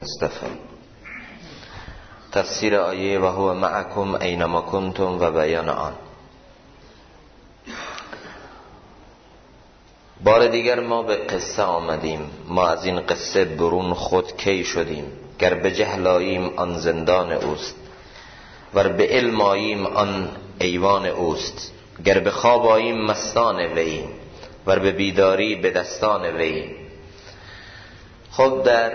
استفا تفسیر آیه و هو معکم اینما کنتم و بیان آن. بار دیگر ما به قصه آمدیم. ما از این قصه برون خود کی شدیم. گر به جهل آییم آن زندان اوست، ور به علم آییم آن ایوان اوست. گر به خواب آییم مستان وییم، ور به بیداری به دستان وییم. خب در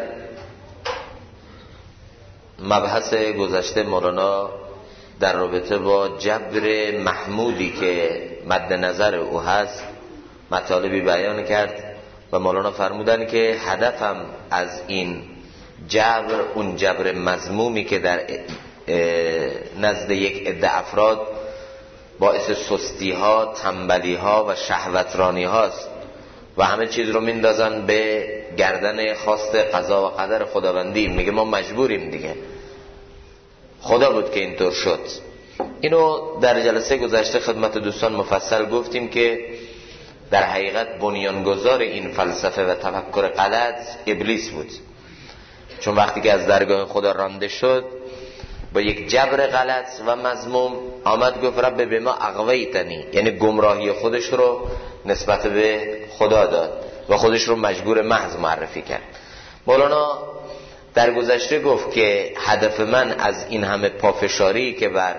مبحث گذشته مولانا در رابطه با جبر محمودی که مد نظر او هست مطالبی بیان کرد و مولانا فرمودن که هدفم از این جبر اون جبر مذمومی که در نزد یک عده افراد باعث سستی ها، تنبلی ها و شهوترانی هاست و همه چیز رو میندازن به گردن خواست قضا و قدر خداوندی. میگه ما مجبوریم دیگه، خدا بود که اینطور شد. اینو در جلسه گذشته خدمت دوستان مفصل گفتیم که در حقیقت بنیانگذار این فلسفه و تفکر غلط ابلیس بود، چون وقتی که از درگاه خدا رانده شد با یک جبر غلط و مذموم آمد گفت رب به ما اغویتنی، یعنی گمراهی خودش رو نسبت به خدا داد و خودش رو مجبور محض معرفی کرد. مولانا در گذشته گفت که هدف من از این همه پافشاری که بر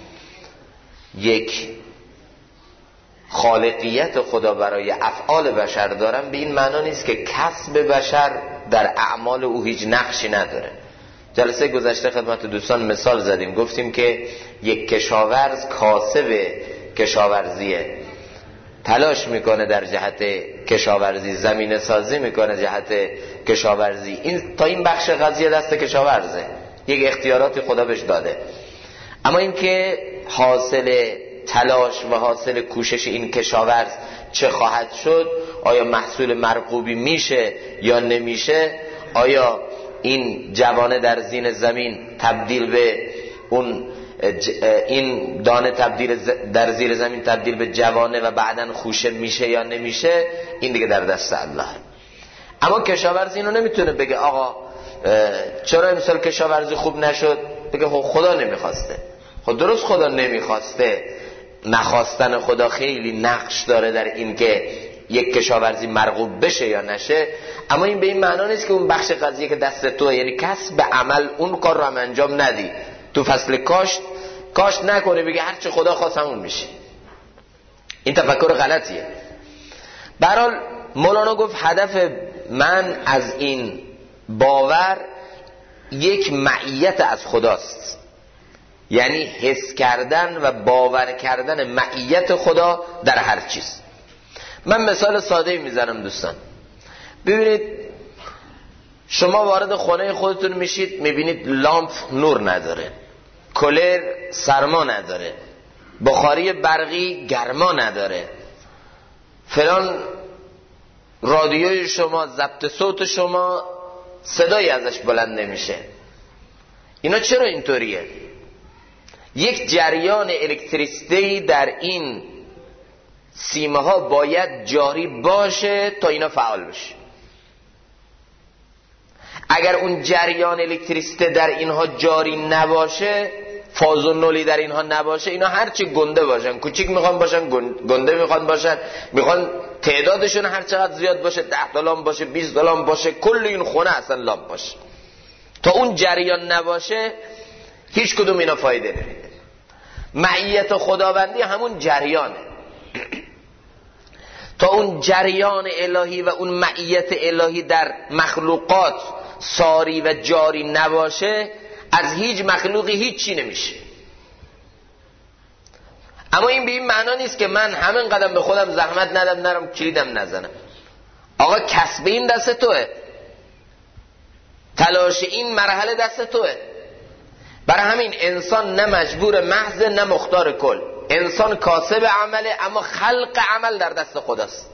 یک خالقیت خدا برای افعال بشر دارم به این معنا نیست که کسب بشر در اعمال او هیچ نقشی نداره. جلسه گذشته خدمت دوستان مثال زدیم، گفتیم که یک کشاورز کاسب کشاورزیه، تلاش میکنه در جهت کشاورزی، زمین سازی میکنه جهت کشاورزی. این تا این بخش قضیه دست کشاورزه، یک اختیاراتی خدا بهش داده. اما این که حاصل تلاش و حاصل کوشش این کشاورز چه خواهد شد، آیا محصول مرغوبی میشه یا نمیشه، آیا این جوانه در زین زمین تبدیل به اون این دانه تبدیل در زیر زمین تبدیل به جوانه و بعدن خوشه میشه یا نمیشه، این دیگه در دست الله. اما کشاورز اینو نمیتونه بگه آقا چرا امسال کشاورزی خوب نشد، بگه خدا نمیخواسته. خب درست خدا نمیخواسته، نخواستن خدا خیلی نقش داره در این که یک کشاورزی مرغوب بشه یا نشه، اما این به این معنا نیست که اون بخش قضیه که دست توه، یعنی کسب عمل اون کار رو هم انجام ندی، تو فصل کاشت نکنه بگه هر چه خدا خواست همون میشه. این تفکر غلطیه. به هر حال مولانا گفت هدف من از این باور یک معیت از خداست، یعنی حس کردن و باور کردن معیت خدا در هر چیز. من مثال ساده میزنم دوستان. ببینید شما وارد خانه خودتون میشید، میبینید لامپ نور نداره، کولر سرما نداره، بخاری برقی گرما نداره، فلان رادیوی شما، ضبط صوت شما صدایی ازش بلند نمیشه. اینا چرا اینطوریه؟ یک جریان الکتریسیته در این سیمه ها باید جاری باشه تا اینا فعال بشه. اگر اون جریان الکتریسیته در اینها جاری نباشه، فاز و نولی در اینها نباشه، اینا هرچی گنده باشن، کوچیک میخوان باشن، گنده میخوان باشن، میخوان تعدادشون هر چقدر زیاد باشه، 10 تا لامپ باشه، 20 تا لامپ باشه، کل این خونه اصلا لامپ باشه، تا اون جریان نباشه هیچ کدوم اینا فایده نمیده. معیت خداوندی همون جریانه. تا اون جریان الهی و اون معیت الهی در مخلوقات ساری و جاری نباشه، از هیچ مخلوقی هیچی نمیشه. اما این به این معنا نیست که من همین قدم به خودم زحمت ندم نرم کلیدم نزنم. آقا کسب این دست توه، تلاش این مرحله دست توه. برای همین انسان نه مجبور محض نه مختار کل. انسان کاسب عمله، اما خلق عمل در دست خداست.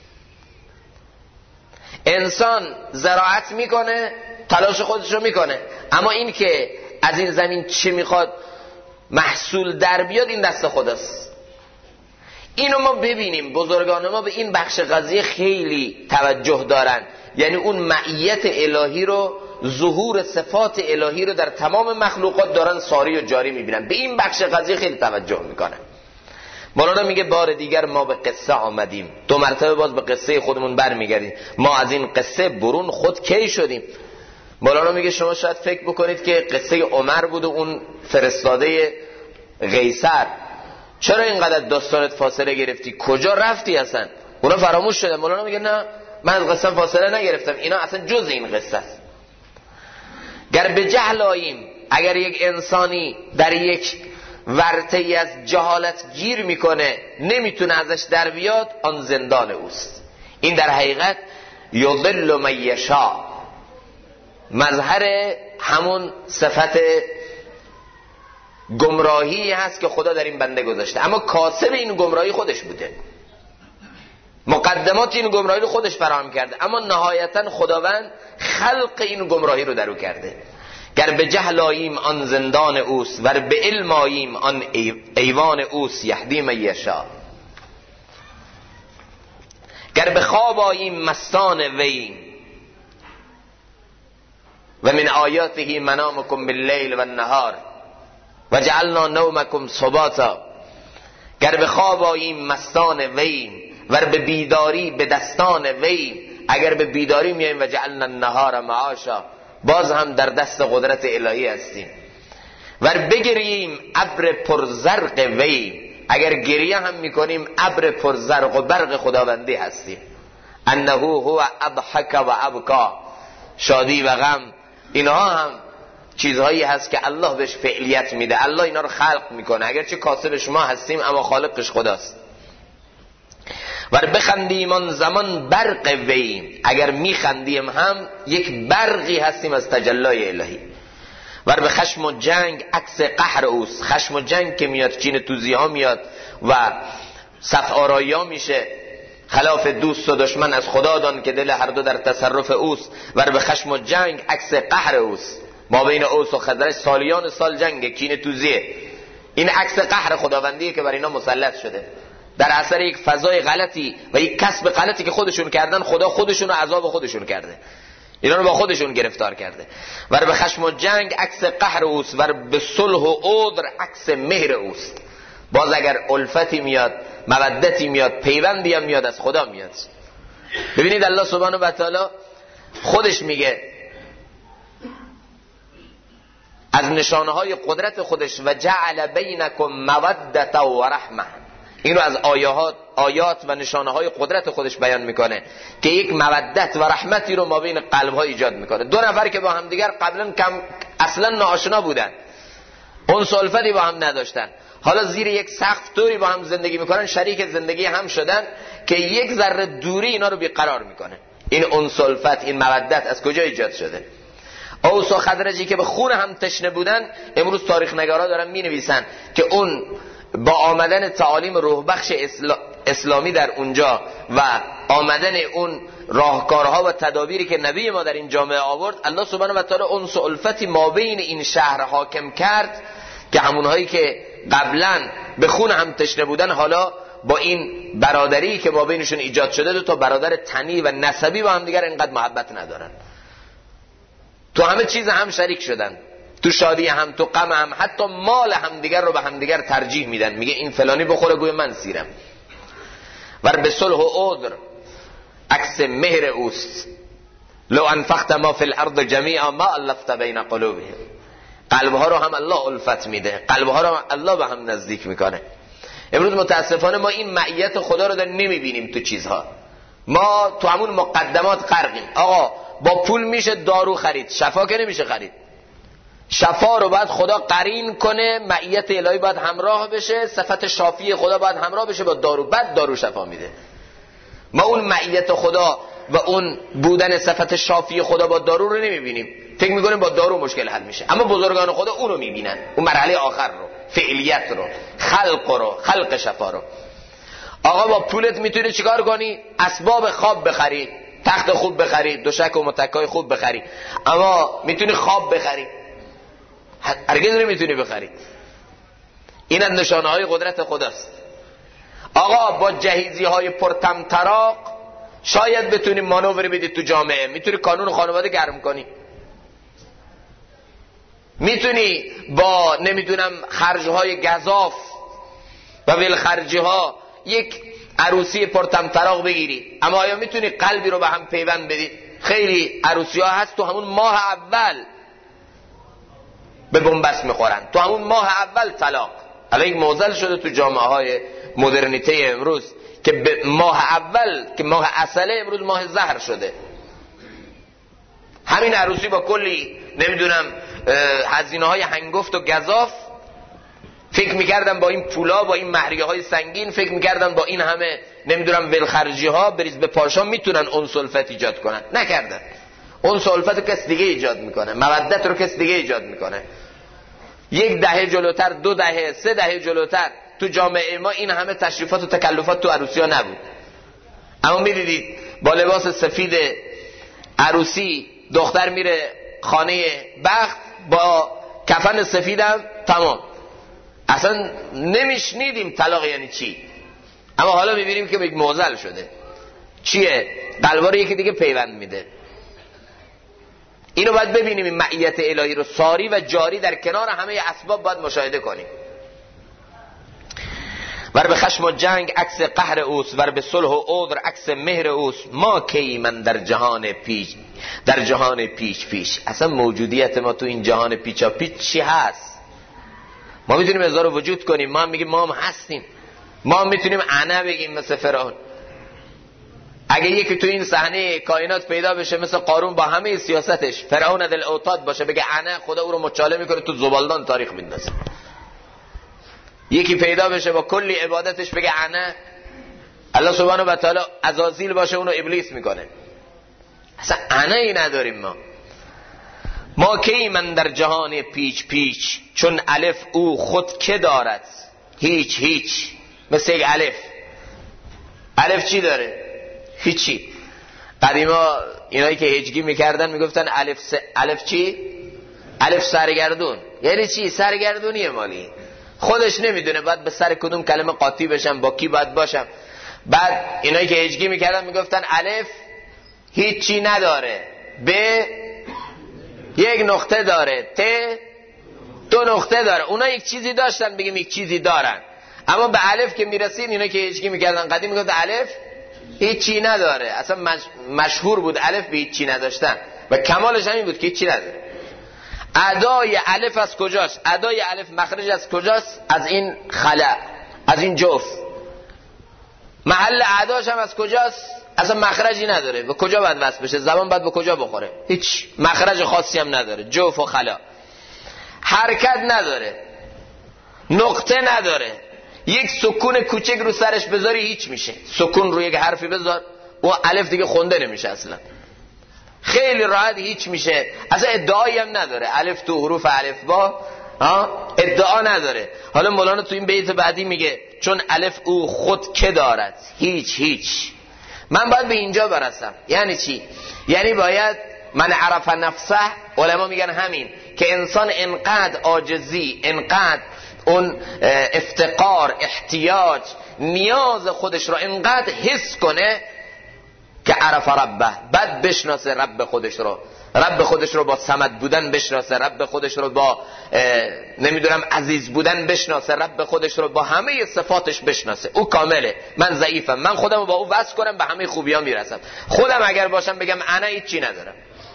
انسان زراعت میکنه، تلاش خودشو میکنه، اما این که از این زمین چی میخواد محصول در بیاد این دست خداست. اینو ما ببینیم بزرگان ما به این بخش قضیه خیلی توجه دارن، یعنی اون معیت الهی رو ظهور صفات الهی رو در تمام مخلوقات دارن ساری و جاری میبینن. به این بخش قضیه خیلی توجه میکنن. مولانا میگه بار دیگر ما به قصه آمدیم، 2 مرتبه باز به قصه خودمون برمیگردیم. ما از این قصه برون خود کی شدیم. مولانا میگه شما شاید فکر بکنید که قصه عمر بود و اون فرستاده قیصر، چرا اینقدر داستانت فاصله گرفتی، کجا رفتی اصلا، اونا فراموش شده. مولانا میگه نه، من از قصه فاصله نگرفتم، اینا اصلا جز این قصه است. گر به جهل آییم، اگر یک انسانی در یک ورطه‌ای از جهالت گیر میکنه نمیتونه ازش در بیاد، آن زندان اوست. این در حقیقت یضل من یشاء، مظهر همون صفت گمراهی هست که خدا در این بنده گذاشته، اما کاسب این گمراهی خودش بوده، مقدمات این گمراهی رو خودش فراهم کرده، اما نهایتا خداوند خلق این گمراهی رو در او کرده. گر به جهل آییم آن زندان اوست، ور به علم آییم آن ایوان اوست، یهدی من یشاء. گر به خواب آییم مستان وی، و من آیاته منامکم باللیل و النهار و جعلنا نومکم سباتا. گر به خواب آییم مستان وی، ور به بیداری به دستان وی، اگر به بیداری میاییم و جعلنا النهار معاشا، باز هم در دست قدرت الهی هستیم. ور بگریم ابر پرزرق وی، اگر گریه هم میکنیم ابر پرزرق و برق خداوندی هستیم. انه هو اضحک و ابکا، شادی و غم اینها هم چیزهایی هست که الله بهش فعلیت میده، الله اینا رو خلق میکنه، اگرچه کاسبش ما هستیم اما خالقش خداست. ور بخندیم آن زمان برق وی، اگر میخندیم هم یک برقی هستیم از تجلی الهی. ور به خشم و جنگ عکس قهر اوست، خشم و جنگ که میاد کینه توزی ها میاد و صف آرایی ها میشه، خلاف دوست و دشمن از خدا دان که دل هر دو در تصرف اوست. ور به خشم و جنگ عکس قهر اوست، ما بین اوس و خزرج سالیان سال جنگ کینه توزیه، این عکس قهر خداوندیه که بر اینا مسلط شده در اثر یک فضای غلطی و یک کسب غلطی که خودشون کردن. خدا خودشون رو عذاب خودشون کرده، اینا رو با خودشون گرفتار کرده. ور به خشم و جنگ عکس قهر اوست، ور به صلح و عذر عکس مهر اوست. باز اگر الفتی میاد، مودتی میاد، پیوندی هم میاد، از خدا میاد. ببینید الله سبحانه و تعالی خودش میگه از نشانه‌های قدرت خودش و جعل بینکم مودة و رحمه، این رو از آیات و نشانه‌های قدرت خودش بیان میکنه که یک مودت و رحمتی رو ما بین قلب‌ها ایجاد میکنه. 2 نفر که با هم دیگر قبلا اصلا ناآشنا بودن، اون الفتی با هم نداشتن، حالا زیر یک سقف طوری با هم زندگی میکنن، شریک زندگی هم شدن که یک ذره دوری اینا رو بیقرار میکنه. این انس الفت، این مودت از کجا ایجاد شده؟ اوس و خزرجی که به خون هم تشنه بودن، امروز تاریخ نگارا دارن مینویسن که اون با آمدن تعالیم روح بخش اسلامی در اونجا و آمدن اون راهکارها و تدابیری که نبی ما در این جامعه آورد، الله سبحانه و تعالی انس و الفتی ما بین این شهر حاکم کرد که همونهایی که قبلا به خون هم تشنه بودن، حالا با این برادری که ما بینشون ایجاد شده، 2 تا برادر تنی و نسبی با هم دیگر اینقدر محبت ندارن، تو همه چیز هم شریک شدن، تو شادی هم، تو غم هم، حتی مال هم دیگر رو به هم دیگر ترجیح میدن. میگه این فلانی بخوره گوی من سیرم. ور به صلح و عذر عکس مهر اوست، لو انفقت ما فی الارض جمیعا ما الفت بین قلوبهم. قلبها رو هم الله الفت میده، قلبها رو هم الله به هم نزدیک میکنه. امروز متاسفانه ما این معیت خدا رو داریم نمیبینیم تو چیزها، ما تو همون مقدمات غرقیم. آقا با پول میشه دارو خرید، شفا که نمیشه خرید. شفا رو باید خدا قرین کنه، معیت الهی باید همراه بشه، صفت شافی خدا باید همراه بشه با دارو، بعد دارو شفا میده. ما اون معیت خدا و اون بودن صفت شافی خدا با دارو رو نمیبینیم، فکر میکنیم با دارو مشکل حل میشه. اما بزرگان خدا اونو میبینن، اون مرحله آخر رو، فعلیت رو، خلق شفا رو. آقا با پولت میتونی چیکار کنی؟ اسباب خواب بخری، تخت خوب بخری، دوشک و متکای خوب بخری، اما میتونی خواب بخری؟ هرگز نمیتونی بخری. این از نشانه های قدرت خداست. آقا با جهیزی های پرطمطراق شاید بتونی مانور بدی تو جامعه، میتونی کانون خانواده گرم کنی، میتونی با نمیدونم خرجهای گزاف و ولخرجی ها یک عروسی پرطمطراق بگیری، اما آیا میتونی قلبی رو به هم پیوند بدی؟ خیلی عروسی ها هست تو همون ماه اول به بنبست میخورن، تو همون ماه اول طلاق. الان یک معضل شده تو جامعه های مدرنیته امروز که به ماه اول که ماه عسله امروز ماه زهر شده. همین عروسی با کلی نمیدونم هزینه های هنگفت و گزاف، فکر میکردن با این پولا با این مهریه های سنگین، فکر میکردن با این همه نمیدونم ولخرجی ها بریز به پاشا میتونن انس و الفت ایجاد کنن. نکردن. انس و الفت رو کس دیگه ایجاد میکنه، مودت رو کس دیگه ایجاد میکنه. یک دهه جلوتر، 2 دهه، 3 دهه جلوتر تو جامعه ما این همه تشریفات و تکلفات تو عروسی ها نبود. اما میدیدید با لباس سفید عروسی دختر میره خانه بخت با کفن سفیدم تمام. اصلا نمیشنیدیم طلاق یعنی چی، اما حالا میبینیم که یک معضل شده. چیه؟ قلبا رو یکی دیگه پیوند میده. اینو باید ببینیم، این معیت الهی رو ساری و جاری در کنار همه اسباب باید مشاهده کنیم. ور به خشم و جنگ عکس قهر اوست، ور به صلح و عذر عکس مهر اوست. ما کی من در جهان پیچ پیچ. اصلا موجودیت ما تو این جهان پیچا پیچ چی هست؟ ما میتونیم هزار وجود کنیم، ما هم میگیم ما هم هستیم، ما هم میتونیم انا بگیم مثل فرعون. اگه یکی تو این صحنه کائنات پیدا بشه مثل قارون با همه سیاستش فرعون دل اوتاد باشه بگه انا، خدا او رو مچاله میکنه تو زبالدان تاریخ میندازه. یکی پیدا بشه با کلی عبادتش بگه انا، الله سبحانه و تعالی عزازیل باشه اونو ابلیس میکنه. اصلا انایی نداریم ما کی من در جهان پیچ پیچ. چون الف او خود که دارد هیچ. مثل یک الف چی داره؟ هیچی. قدیما اینایی که هجگی میکردن میگفتن الف چی؟ الف سرگردون. یعنی چی؟ سرگردونیه مالی، خودش نمیدونه باید به سر کدوم کلمه قاطی بشم، با کی باید باشم. بعد اینایی که هجگی میکردن میگفتن الف هیچی نداره، ب یک نقطه داره، ت 2 نقطه داره. اونا یک چیزی داشتن بگیم یک چیزی دارن، اما به الف که میرسید اینا که هیچی میکردن قدیم میگفتن الف هیچی نداره. اصلا مشهور بود الف به هیچی نداشتن و کمالش همین بود که هیچی نداره. ادای الف از کجاست؟ ادای الف مخرج از کجاست؟ از این خلا، از این جوف. محل اداش هم از کجاست؟ اصلا مخرجی نداره. به کجا باید وصل بشه؟ زبان باید به کجا بخوره؟ هیچ مخرج خاصی هم نداره. جوف و خلا. حرکت نداره، نقطه نداره. یک سکون کوچک رو سرش بذاری هیچ میشه. سکون رو یک حرفی بذار و الف دیگه خونده نمیشه اصلا. خیلی راحت هیچ میشه. اصلا ادعایی هم نداره. الف تو حروف الف با ادعا نداره. حالا مولانا تو این بیت بعدی میگه چون الف او خود که دارد هیچ. من باید به اینجا برسم. یعنی چی؟ یعنی باید من عرف نفسه، علما میگن همین که انسان انقدر عاجزی، انقدر اون افتقار، احتیاج، نیاز خودش رو انقدر حس کنه که عرف ربه، بعد بشناسه رب خودش رو با صمد بودن بشناسه، رب خودش رو با نمیدونم عزیز بودن بشناسه، رب خودش رو با همه صفاتش بشناسه. او کامله، من ضعیفم، من خودم رو با او وصل کنم به همه خوبی‌ها میرسم. خودم اگر باشم بگم انا هیچی ندارم،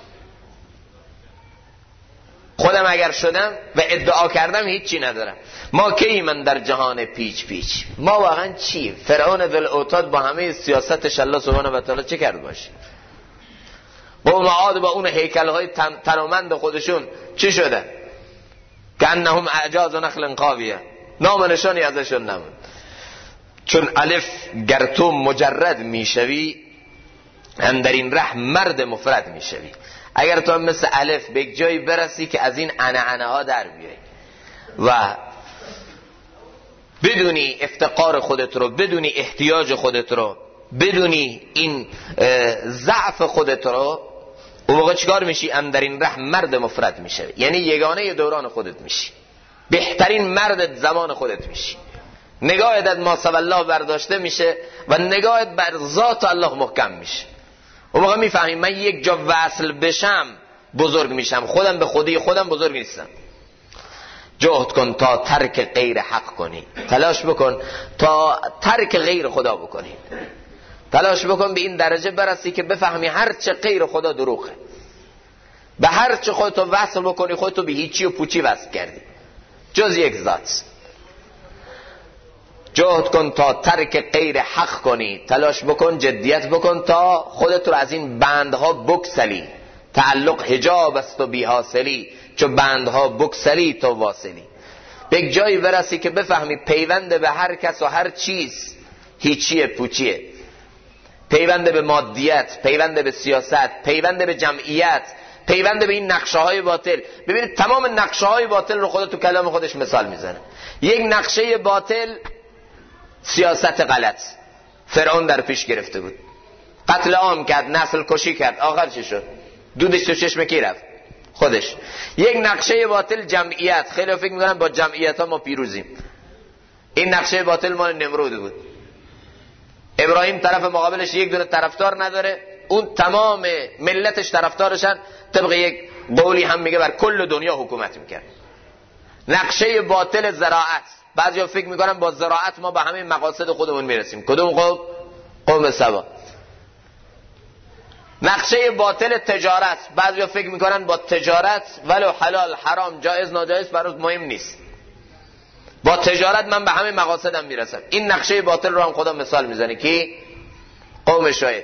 خودم اگر شدم و ادعا کردم هیچی ندارم. ما کی من در جهان پیچ. ما واقعا چی؟ فرعون ذل اوتاد با همه سیاستش الله سبحانه و تعالی چه کرد باشه؟ قوم عاد با اون هیکل‌های تنومند خودشون چی شده؟ کأنهم اعجاز نخل خاویه. نام نشانی ازشون نمون. چون الف گر تو مجرد میشوی اندر این ره مرد مفرد میشوی. اگر تو هم مثل الف به یک جایی برسی که از این انه ها در بیایی و بدونی افتقار خودت رو، بدونی احتیاج خودت رو، بدونی این ضعف خودت رو، اون موقع چیکار میشی؟ اندر این ره مرد مفرد میشه. یعنی یگانه دوران خودت میشی، بهترین مرد زمان خودت میشی. نگاهت از ما سوی الله برداشته میشه و نگاهت بر ذات الله محکم میشه. اون موقع میفهمیم من یک جا وصل بشم بزرگ میشم، خودم به خودی خودم بزرگ نیستم. جهد کن تا ترک غیر حق کنی، تلاش بکن تا ترک غیر خدا بکنی، تلاش بکن به این درجه برسی که بفهمی هر چه غیر خدا دروغه، به هر چه خودتو وصل بکنی خودتو به هیچی و پوچی وصل کردی جز یک ذات. جهد کن تا ترک غیر حق کنی، تلاش بکن جدیت بکن تا خودت رو از این بندها بکسلی. تعلق حجاب است و بی حاصلی، چو بندها بکسلی تو واصلی. به یک جایی برسی که بفهمی پیوند به هر کس و هر چیز هیچیه پوچیه، پیوند به مادیت، پیوند به سیاست، پیوند به جمعیت، پیوند به این نقشه های باطل. ببینید تمام نقشه های باطل رو خدا تو کلام خودش مثال میزنه. یک نقشه باطل سیاست غلط، فرعون در پیش گرفته بود، قتل عام کرد، نسل کشی کرد، آخر چی شد؟ دودش تو چشم کی رفت؟ خودش. یک نقشه باطل جمعیت، خیلی فکر میکنن با جمعیت ها ما پیروزیم. این نقشه باطل مال نمرود بود. ابراهیم طرف مقابلش یک دونه طرفدار نداره، اون تمام ملتش طرفدارشن، طبق یک قولی هم میگه بر کل دنیا حکومت میکرد. نقشه باطل زراعت، بعضیا فکر میکنن با زراعت ما به همه مقاصد خودمون میرسیم. کدوم قوم؟ قوم سبا. نقشه باطل تجارت، بعضیا فکر میکنن با تجارت ولو حلال حرام جایز ناجایز برات مهم نیست، با تجارت من به همه مقاصدم میرسم. این نقشه باطل رو هم خدا مثال میزنه که قوم شعیب.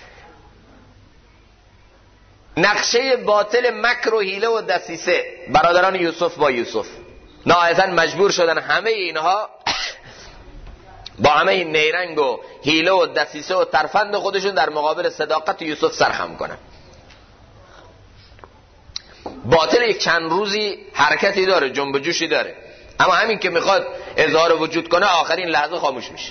نقشه باطل مکر و حیله و دسیسه، برادران یوسف با یوسف نهایتا مجبور شدن همه اینها با همه این نیرنگ و حیله و دسیسه و ترفند خودشون در مقابل صداقت یوسف سرخم کنن. باطل یک چند روزی حرکتی داره، جنب جوشی داره، اما همین که میخواد اظهار وجود کنه آخرین لحظه خاموش میشه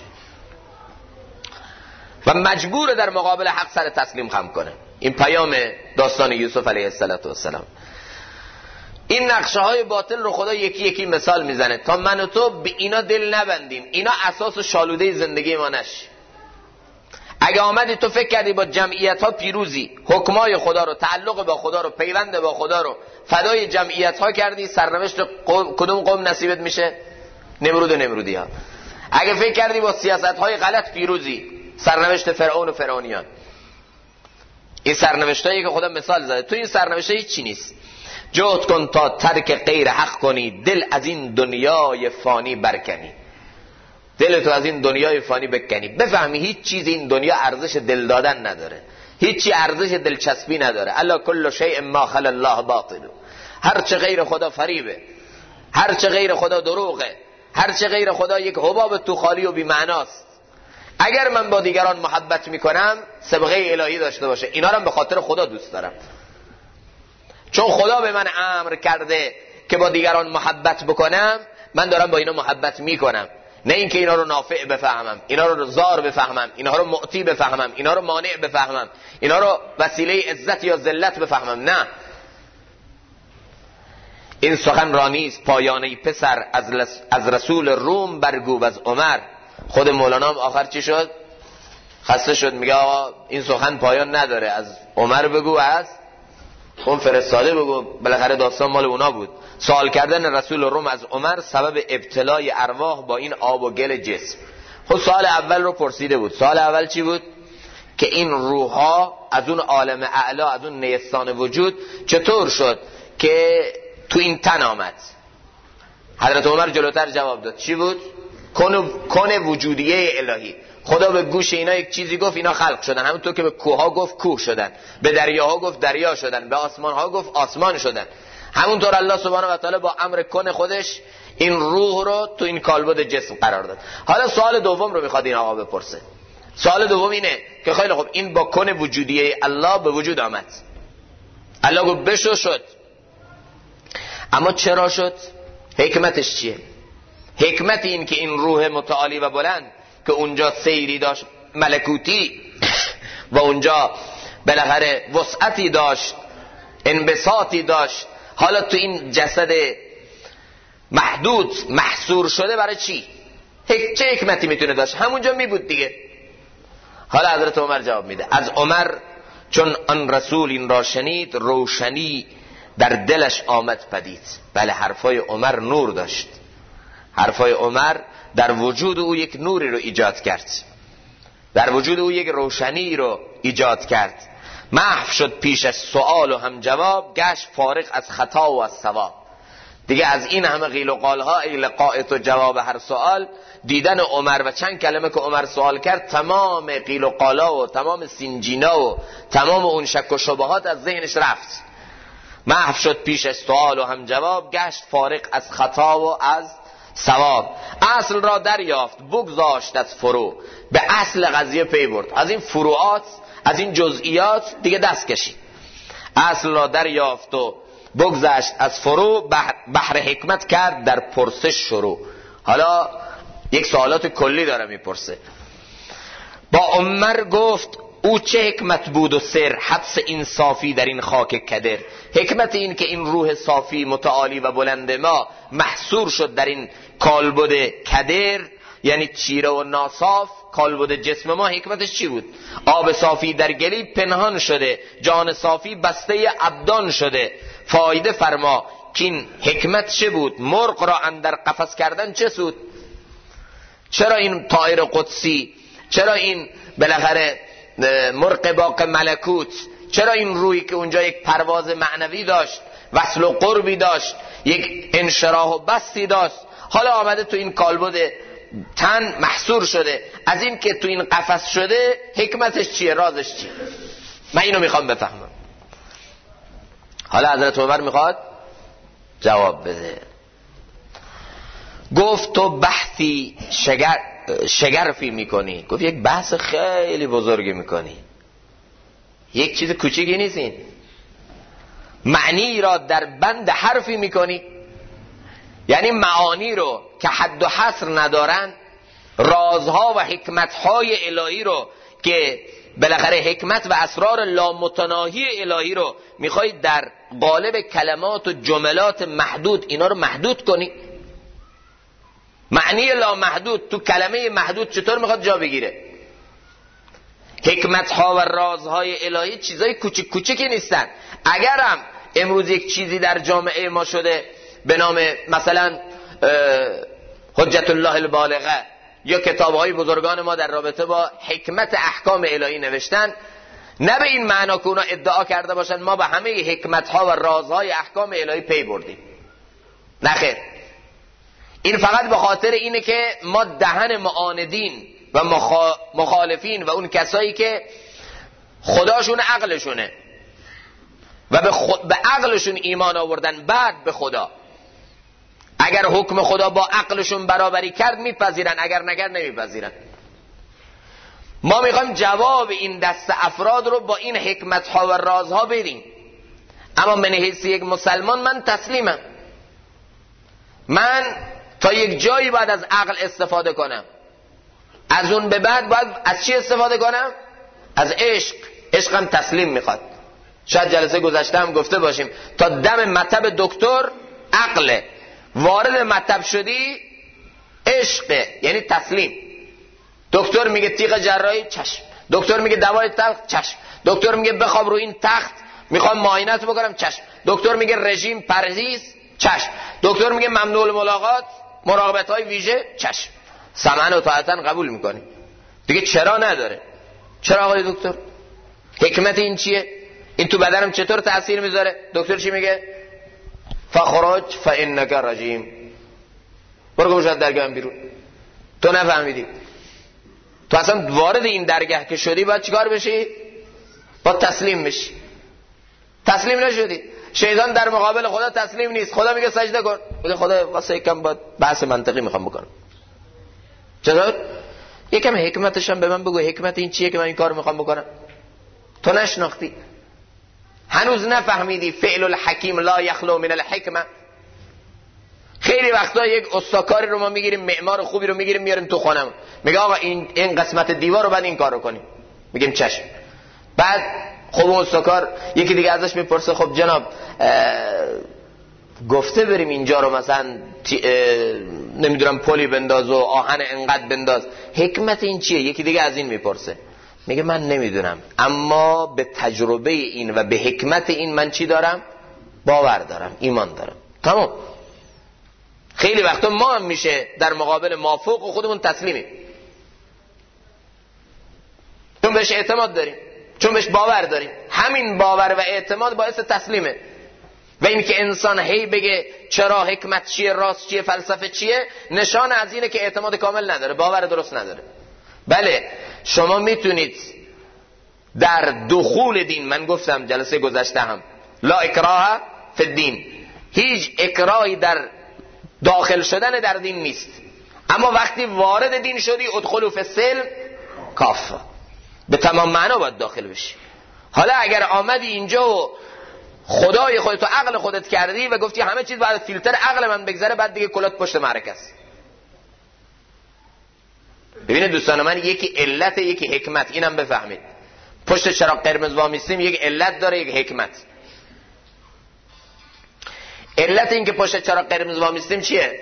و مجبور در مقابل حق سر تسلیم خم کنه. این پیام داستان یوسف علیه السلام. این نقشه های باطل رو خدا یکی یکی مثال میزنه تا من و تو به اینا دل نبندیم، اینا اساس و شالوده زندگی ما نشه. اگه آمدی تو فکر کردی با جمعیت ها پیروزی، حکمای خدا رو، تعلق با خدا رو، پیوند با خدا رو فدای جمعیت ها کردی، سرنوشت کدوم قوم نصیبت میشه؟ نمرود و نمرودی ها. اگه فکر کردی با سیاست های غلط پیروزی، سرنوشت فرعون و فرعونیان. این سرنوشت هایی که خدا مثال زده، تو این سرنوشت هایی چی نیست. جهد کن تا ترک غیر حق کنی، دل از این دنیای فانی برکنی. دل تو از این دنیای فانی بکنی، بفهمی هیچ چیز این دنیا ارزش دل دادن نداره، هیچی ارزش دلچسبی نداره. الا کل شیء ما خلا الله باطل. هر چه غیر خدا فریبه، هر چه غیر خدا دروغه، هر چه غیر خدا یک حباب تو خالی و بی معناست. اگر من با دیگران محبت میکنم سابقه الهی داشته باشه، اینا رو به خاطر خدا دوست دارم، چون خدا به من امر کرده که با دیگران محبت بکنم، من دارم با اینا محبت میکنم. نه اینکه اینا رو نافع بفهمم، اینا رو ضار بفهمم، اینا رو معطی بفهمم، اینا رو مانع بفهمم، اینا رو وسیله عزت یا ذلت بفهمم. نه، این سخن را نیست پایانه پسر، از رسول روم برگو و از عمر. خود مولانا هم آخر چی شد؟ خسته شد، میگه آقا این سخن پایان نداره، از عمر بگو، از اون فرستاده بگو. بالاخره داستان مال اونا بود. سوال کردن رسول روم از عمر سبب ابتلای ارواح با این آب و گل جسم. خود سوال اول رو پرسیده بود. سوال اول چی بود؟ که این روح‌ها از اون عالم اعلی، از اون نیستان وجود چطور شد که تو این تن آمد؟ حضرت عمر جلوتر جواب داد. چی بود؟ کن وجودیه الهی. خدا به گوش اینا یک چیزی گفت، اینا خلق شدن. همونطور که به کوها گفت کوه شدن، به دریاها گفت دریا شدن، به آسمانها گفت آسمان شدن. همونطور الله سبحانه و تعالی با امر کن خودش این روح رو تو این کالبد جسم قرار داد. حالا سوال دوم رو میخواد این آقا بپرسه. سوال دوم اینه که خیلی خوب، این با کن وجودیه الله به وجود آمد، الله گفت بشو، شد، اما چرا شد؟ حکمتش چیه؟ حکمت این که این روح متعالی و بلند که اونجا سیری داشت ملکوتی و اونجا بالاخره وسعتی داشت، انبساطی داشت، حالا تو این جسد محدود محصور شده، برای چی؟ چه حکمتی میتونه داشت؟ همونجا میبود دیگه. حالا حضرت عمر جواب میده. از عمر چون آن رسول این را شنید، روشنی در دلش آمد پدید. بله، حرفای عمر نور داشت. حرفای عمر در وجود او یک نوری رو ایجاد کرد، در وجود او یک روشنی رو ایجاد کرد. محو شد پیشش سؤال و هم جواب، گشت فارغ از خطا و از صواب. دیگه از این همه قیل و قالها، ای لقائت و جواب هر سوال، دیدن عمر و چند کلمه که عمر سوال کرد، تمام قیل و قالا و تمام سینجینا و تمام اون شک و شبهات از ذهنش رفت. محو شد پیشش سؤال و هم جواب، گشت فارغ از خطا و از صواب. اصل را دریافت بگذاشت از فرو، به اصل قضیه پی برد. از این فروعات، از این جزئیات دیگه دست کشید. اصل را دریافت و بگذشت از فرو، بحر حکمت کرد در پرسش شروع. حالا یک سوالات کلی داره میپرسه. با عمر گفت او چه حکمت بود و سر، حبس این صافی در این خاک کدر. حکمت این که این روح صافی متعالی و بلند ما محصور شد در این کالبد کدر، یعنی چیره و ناصاف. کالبد جسم ما حکمتش چی بود؟ آب صافی در گلی پنهان شده، جان صافی بسته ابدان شده. فایده فرما که این حکمت چه بود؟ مرغ را اندر قفس کردن چه سود؟ چرا این طائر قدسی، چرا این بالاخره مرغ باق ملکوت، چرا این روحی که اونجا یک پرواز معنوی داشت، وصل و قربی داشت، یک انشراح و بستی داشت، حالا آمده تو این کالبد تن محصور شده؟ از این که تو این قفس شده حکمتش چیه؟ رازش چیه؟ من اینو میخوام بفهمم. حالا حضرت عمر میخواد جواب بده. گفت تو بحثی شگرفی میکنی. گفت یک بحث خیلی بزرگی میکنی، یک چیز کوچیکی نیست این. معنی را در بند حرفی میکنی، یعنی معانی رو که حد و حصر ندارن، رازها و حکمتهای الهی رو که بالاخره حکمت و اسرار لامتناهی الهی رو میخوای در قالب کلمات و جملات محدود اینا رو محدود کنی. معنی لامحدود تو کلمه محدود چطور میخواد جا بگیره؟ حکمتها و رازهای الهی چیزای کوچیک کوچیکی نیستن. اگرم امروز یک چیزی در جامعه ما شده به نام مثلا حجت الله البالغه یا کتابهای بزرگان ما در رابطه با حکمت احکام الهی نوشتن، نه به این معنا که اونا ادعا کرده باشن ما به همه حکمتها و رازهای احکام الهی پی بردیم. نه خیر، این فقط به خاطر اینه که ما دهن معاندین و مخالفین و اون کسایی که خداشون عقلشونه و به عقلشون ایمان آوردن بعد به خدا، اگر حکم خدا با عقلشون برابری کرد میپذیرن، اگر نگر نمیپذیرن. ما میخوایم جواب این دست افراد رو با این حکمتها و رازها بدیم. اما من حیث یک مسلمان من تسلیمم. من تا یک جایی باید از عقل استفاده کنم، از اون به بعد باید از چی استفاده کنم؟ از عشق. عشقم تسلیم میخواد. شاید جلسه گذشته هم گفته باشیم تا دم مطب دکتر عقله، وارد مطب شدی عشقه، یعنی تسلیم. دکتر میگه تیغ جراحی، چشم. دکتر میگه دوای تلخ، چشم. دکتر میگه بخواب رو این تخت میخوام معاینت بکنم، چشم. دکتر میگه رژیم پرهیز، چشم. دکتر میگه ممنوع الملاقات، مراقبت های ویژه، چشم. سمعن و طاعتن قبول میکنی. دیگه چرا نداره؟ چرا آقای دکتر؟ حکمت این چیه؟ این تو بدنم چطور تأثیر میذاره؟ دکتر چی میگه؟ فخرج فانک رجیم. برو گوشت درگاه بیرون. تو نفهمیدی. تو اصلا وارد این درگاه که شدی باید چیکار بشی؟ باید تسلیم بشی. تسلیم نشدی. شیطان در مقابل خدا تسلیم نیست. خدا میگه سجده کن، میگه خدا واسه یکم باید بحث منطقی میخوام بکنم. چطور؟ یکم حکمتش هم به من بگو. حکمت این چیه که من این کار میخوام بکنم؟ تو نشناختی، هنوز نفهمیدی. فعل الحکیم لا یخلو من الحکمه. خیلی وقتا یک استاکاری رو ما میگیریم، معمار خوبی رو میگیریم میاریم تو خونم، میگه آقا این قسمت دیوار رو بعد این کار رو کنیم، میگیم چشم. بعد خب استاکار یکی دیگه ازش میپرسه خب جناب گفته بریم اینجا رو مثلا نمیدونم پلی بنداز و آهن انقدر بنداز، حکمت این چیه؟ یکی دیگه از این میپرسه، میگه من نمیدونم، اما به تجربه این و به حکمت این من چی دارم؟ باور دارم، ایمان دارم، تمام. خیلی وقتا ما هم میشه در مقابل مافوق و خودمون تسلیمیم، چون بهش اعتماد داریم، چون بهش باور داریم. همین باور و اعتماد باعث تسلیمه. و این که انسان هی بگه چرا، حکمت چیه، راست چیه، فلسفه چیه، نشان از اینه که اعتماد کامل نداره، باور درست نداره. بله شما میتونید در دخول دین، من گفتم جلسه گذشته هم، لا اکراه فی الدین، هیچ اکراهی در داخل شدن در دین نیست، اما وقتی وارد دین شدی ادخلوا فی السلم کافه، به تمام معنا باید داخل بشی. حالا اگر آمدی اینجا و خدای خودت و عقل خودت کردی و گفتی همه چیز باید فیلتر عقل من بگذره، بعد دیگه کلات پشت معرکه است. ببینید دوستان من، یکی علت یکی حکمت، اینم بفهمید. پشت چراغ قرمز وامیستیم یک علت داره، یک حکمت. علت این که پشت چراغ قرمز وامیستیم چیه؟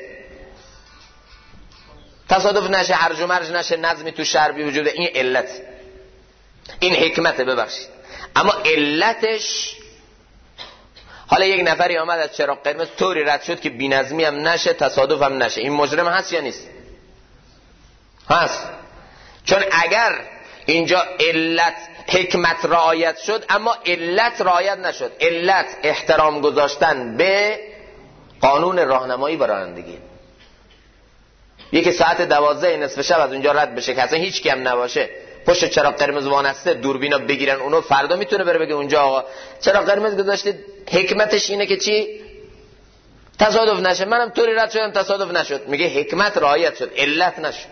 تصادف نشه، هرج و مرج نشه، نظمی تو شهر بی وجوده، این علت، این حکمته. ببخشید اما علتش، حالا یک نفری آمد از چراغ قرمز طوری رد شد که بی‌نظمی هم نشه، تصادف هم نشه، این مجرم هست یا نیست؟ هست. چون اگر اینجا علت حکمت رعایت شد اما علت رعایت نشد، علت احترام گذاشتن به قانون راهنمایی و رانندگی. یکی ساعت 12 نصف شب از اونجا رد بشه که اصلا هیچ کی هم نباشه، پشت چراغ قرمز وانسته، دوربینا بگیرن اونو، فردا میتونه بره بگه اونجا آقا چراغ قرمز گذاشتید، حکمتش اینه که چی؟ تصادف نشه. منم طوری رد شدم تصادف نشد. میگه حکمت رعایت شد، علت نشد.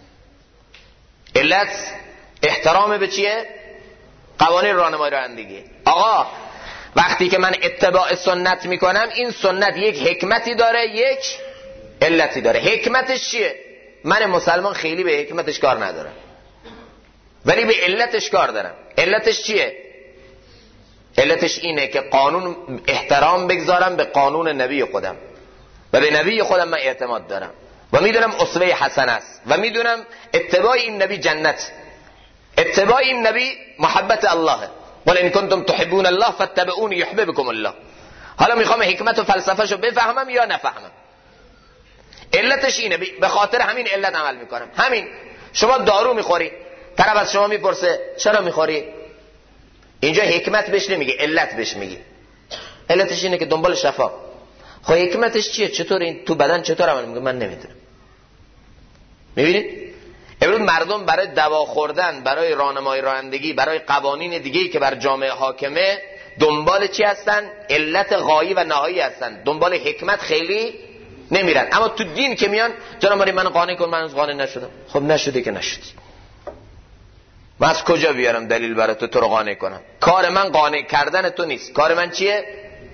علت احترام به چیه؟ قوانین راهنمایی رانندگی. آقا وقتی که من اتباع سنت میکنم، این سنت یک حکمتی داره، یک علتی داره. حکمتش چیه؟ من مسلمان خیلی به حکمتش کار ندارم، ولی به علتش کار دارم. علتش چیه؟ علتش اینه که قانون احترام بگذارم به قانون نبی خودم و به نبی خودم من اعتماد دارم و میدونم اسوه حسن است و میدونم اتباع این نبی جنت، اتباع این نبی محبت الله. قل ان کنتم تحبون الله فاتبعونی یحببکم الله. حالا میخوام حکمت و فلسفهشو بفهمم یا نفهمم، علتش اینه، به خاطر همین علت عمل میکنم. همین شما دارو میخوری، طرف از شما میپرسه چرا میخوری، اینجا حکمت بهش نمیگه، علت بهش میگه. علتش اینه که دنبال شفا. خب حکمتش چیه؟ چطور این تو بدن چطور عمل میکنه؟ من نمیدونم. میبینید امروز مردم برای دوا خوردن، برای راهنمایی رانندگی، برای قوانین دیگه‌ای که بر جامعه حاکمه، دنبال چی هستن؟ علت غایی و نهایی هستن، دنبال حکمت خیلی نمیرن. اما تو دین که میان جناب من قانع کن، من از قانع نشدم. خب نشده که نشدی، من از کجا بیارم دلیل برای تو رو قانع کنم؟ کار من قانع کردن تو نیست، کار من چیه؟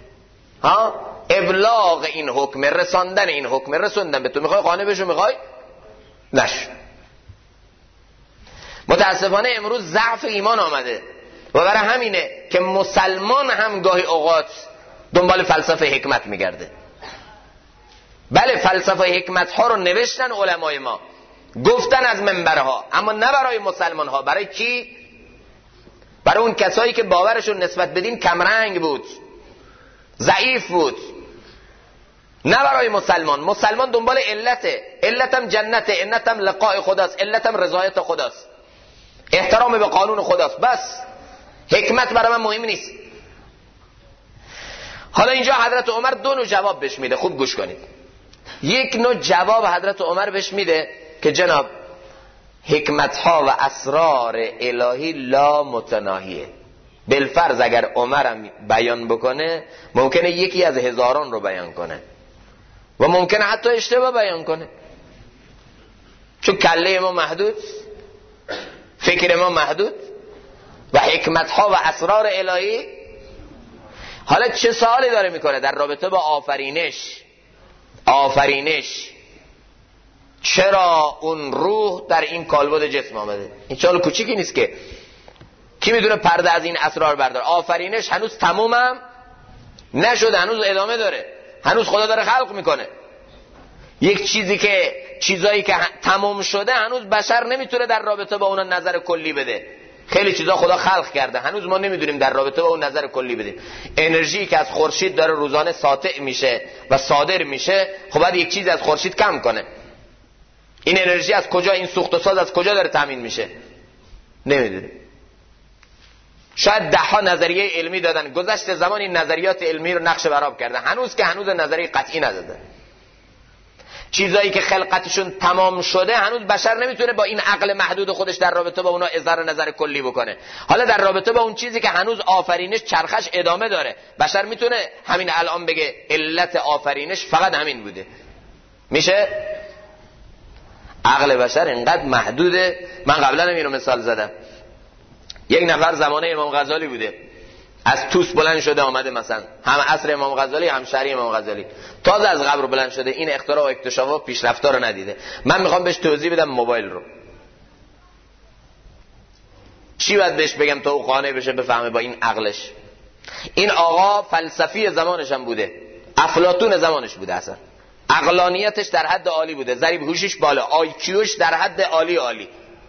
ابلاغ این حکم، رساندن این حکم. رسوندم به تو، میخوای قانع بشو، میخوای نشو. متاسفانه امروز ضعف ایمان آمده و برای همینه که مسلمان هم گاهی اوقات دنبال فلسفه حکمت میگرده. بله فلسفه حکمت ها رو نوشتن علمای ما، گفتن از منبرها، اما نه برای مسلمان ها. برای کی؟ برای اون کسایی که باورشون نسبت به دین کمرنگ بود، ضعیف بود. نه برای مسلمان. مسلمان دنبال علته، علتم جنته، علتم لقاء خداست، علتم رضایت خداست، احترام به قانون خداست. بس حکمت برای من مهم نیست. حالا اینجا حضرت عمر دو نوع جواب بهش میده، خوب گوش کنید. یک نوع جواب حضرت عمر بهش میده که جناب حکمتها و اسرار الهی لا متناهیه. بالفرض اگر عمرم بیان بکنه ممکنه یکی از هزاران رو بیان کنه و ممکنه حتی اشتباه بیان کنه، چون کله ما محدود، فکر ما محدود و حکمتها و اسرار الهی. حالا چه سوالی داره میکنه در رابطه با آفرینش چرا اون روح در این کالبد جسم آمده؟ این چال کوچیکی نیست که کی میدونه پرده از این اسرار بردار. آفرینش هنوز تمومم نشده، هنوز ادامه داره، هنوز خدا داره خلق میکنه. یک چیزایی که تموم شده هنوز بشر نمیتونه در رابطه با اون نظر کلی بده، خیلی چیزا خدا خلق کرده، هنوز ما نمیدونیم در رابطه با اون نظر کلی بدیم. انرژی که از خورشید داره روزانه ساطع میشه و صادر میشه، خب باید یک چیز از خورشید کم کنه. این انرژی از کجا، این سوخت و ساز از کجا داره تامین میشه؟ نمیدونیم. شاید 10 نظریه علمی دادن، گذشت زمان این نظریات علمی رو نقش برآب کرده، هنوز نظریه قطعی نداده. چیزایی که خلقتشون تمام شده هنوز بشر نمیتونه با این عقل محدود خودش در رابطه با اونا اظهار نظر کلی بکنه. حالا در رابطه با اون چیزی که هنوز آفرینش چرخش ادامه داره، بشر میتونه همین الان بگه علت آفرینش فقط همین بوده؟ میشه؟ عقل بشر اینقدر محدوده. من قبلا هم اینو مثال زدم. یک نفر زمانه امام غزالی بوده، از توس بلند شده آمده، مثلا هم عصر امام غزالی هم شهری امام غزالی، تازه از قبر بلند شده، این اختراع و اکتشاف و پیشرفت‌ها رو ندیده. من میخوام بهش توضیح بدم موبایل رو. چی باید بهش بگم تا او قانع بشه بفهمه با این عقلش؟ این آقا فلسفی زمانش هم بوده، افلاطون زمانش بوده، اصلا عقلانیتش در حد عالی بوده، ضریب هوشش بالا، آیکیوش در حد عالی.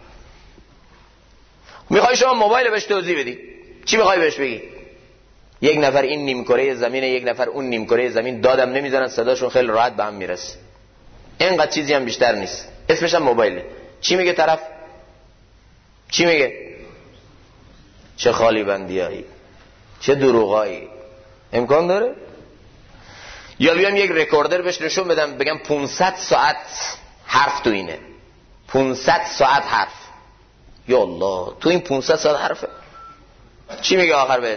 میخوای شما موبایل بهش توضیح بدی؟ چی میخوای بهش بگی؟ یک نفر این نیم کره زمینه، یک نفر اون نیم کره زمین، دادم نمیزنن، صداشون خیلی راحت به هم میرسه. اینقدر چیزی هم بیشتر نیست، اسمش هم موبایله. چی میگه طرف؟ چی میگه؟ چه خالی بندیایی، چه دروغایی. امکان داره؟ یا بیام یک رکوردر بهش نشون بدم بگم 500 ساعت حرف تو اینه، 500 ساعت حرف. یا الله، تو این 500 ساعت حرفه. چی میگه آخر بهت؟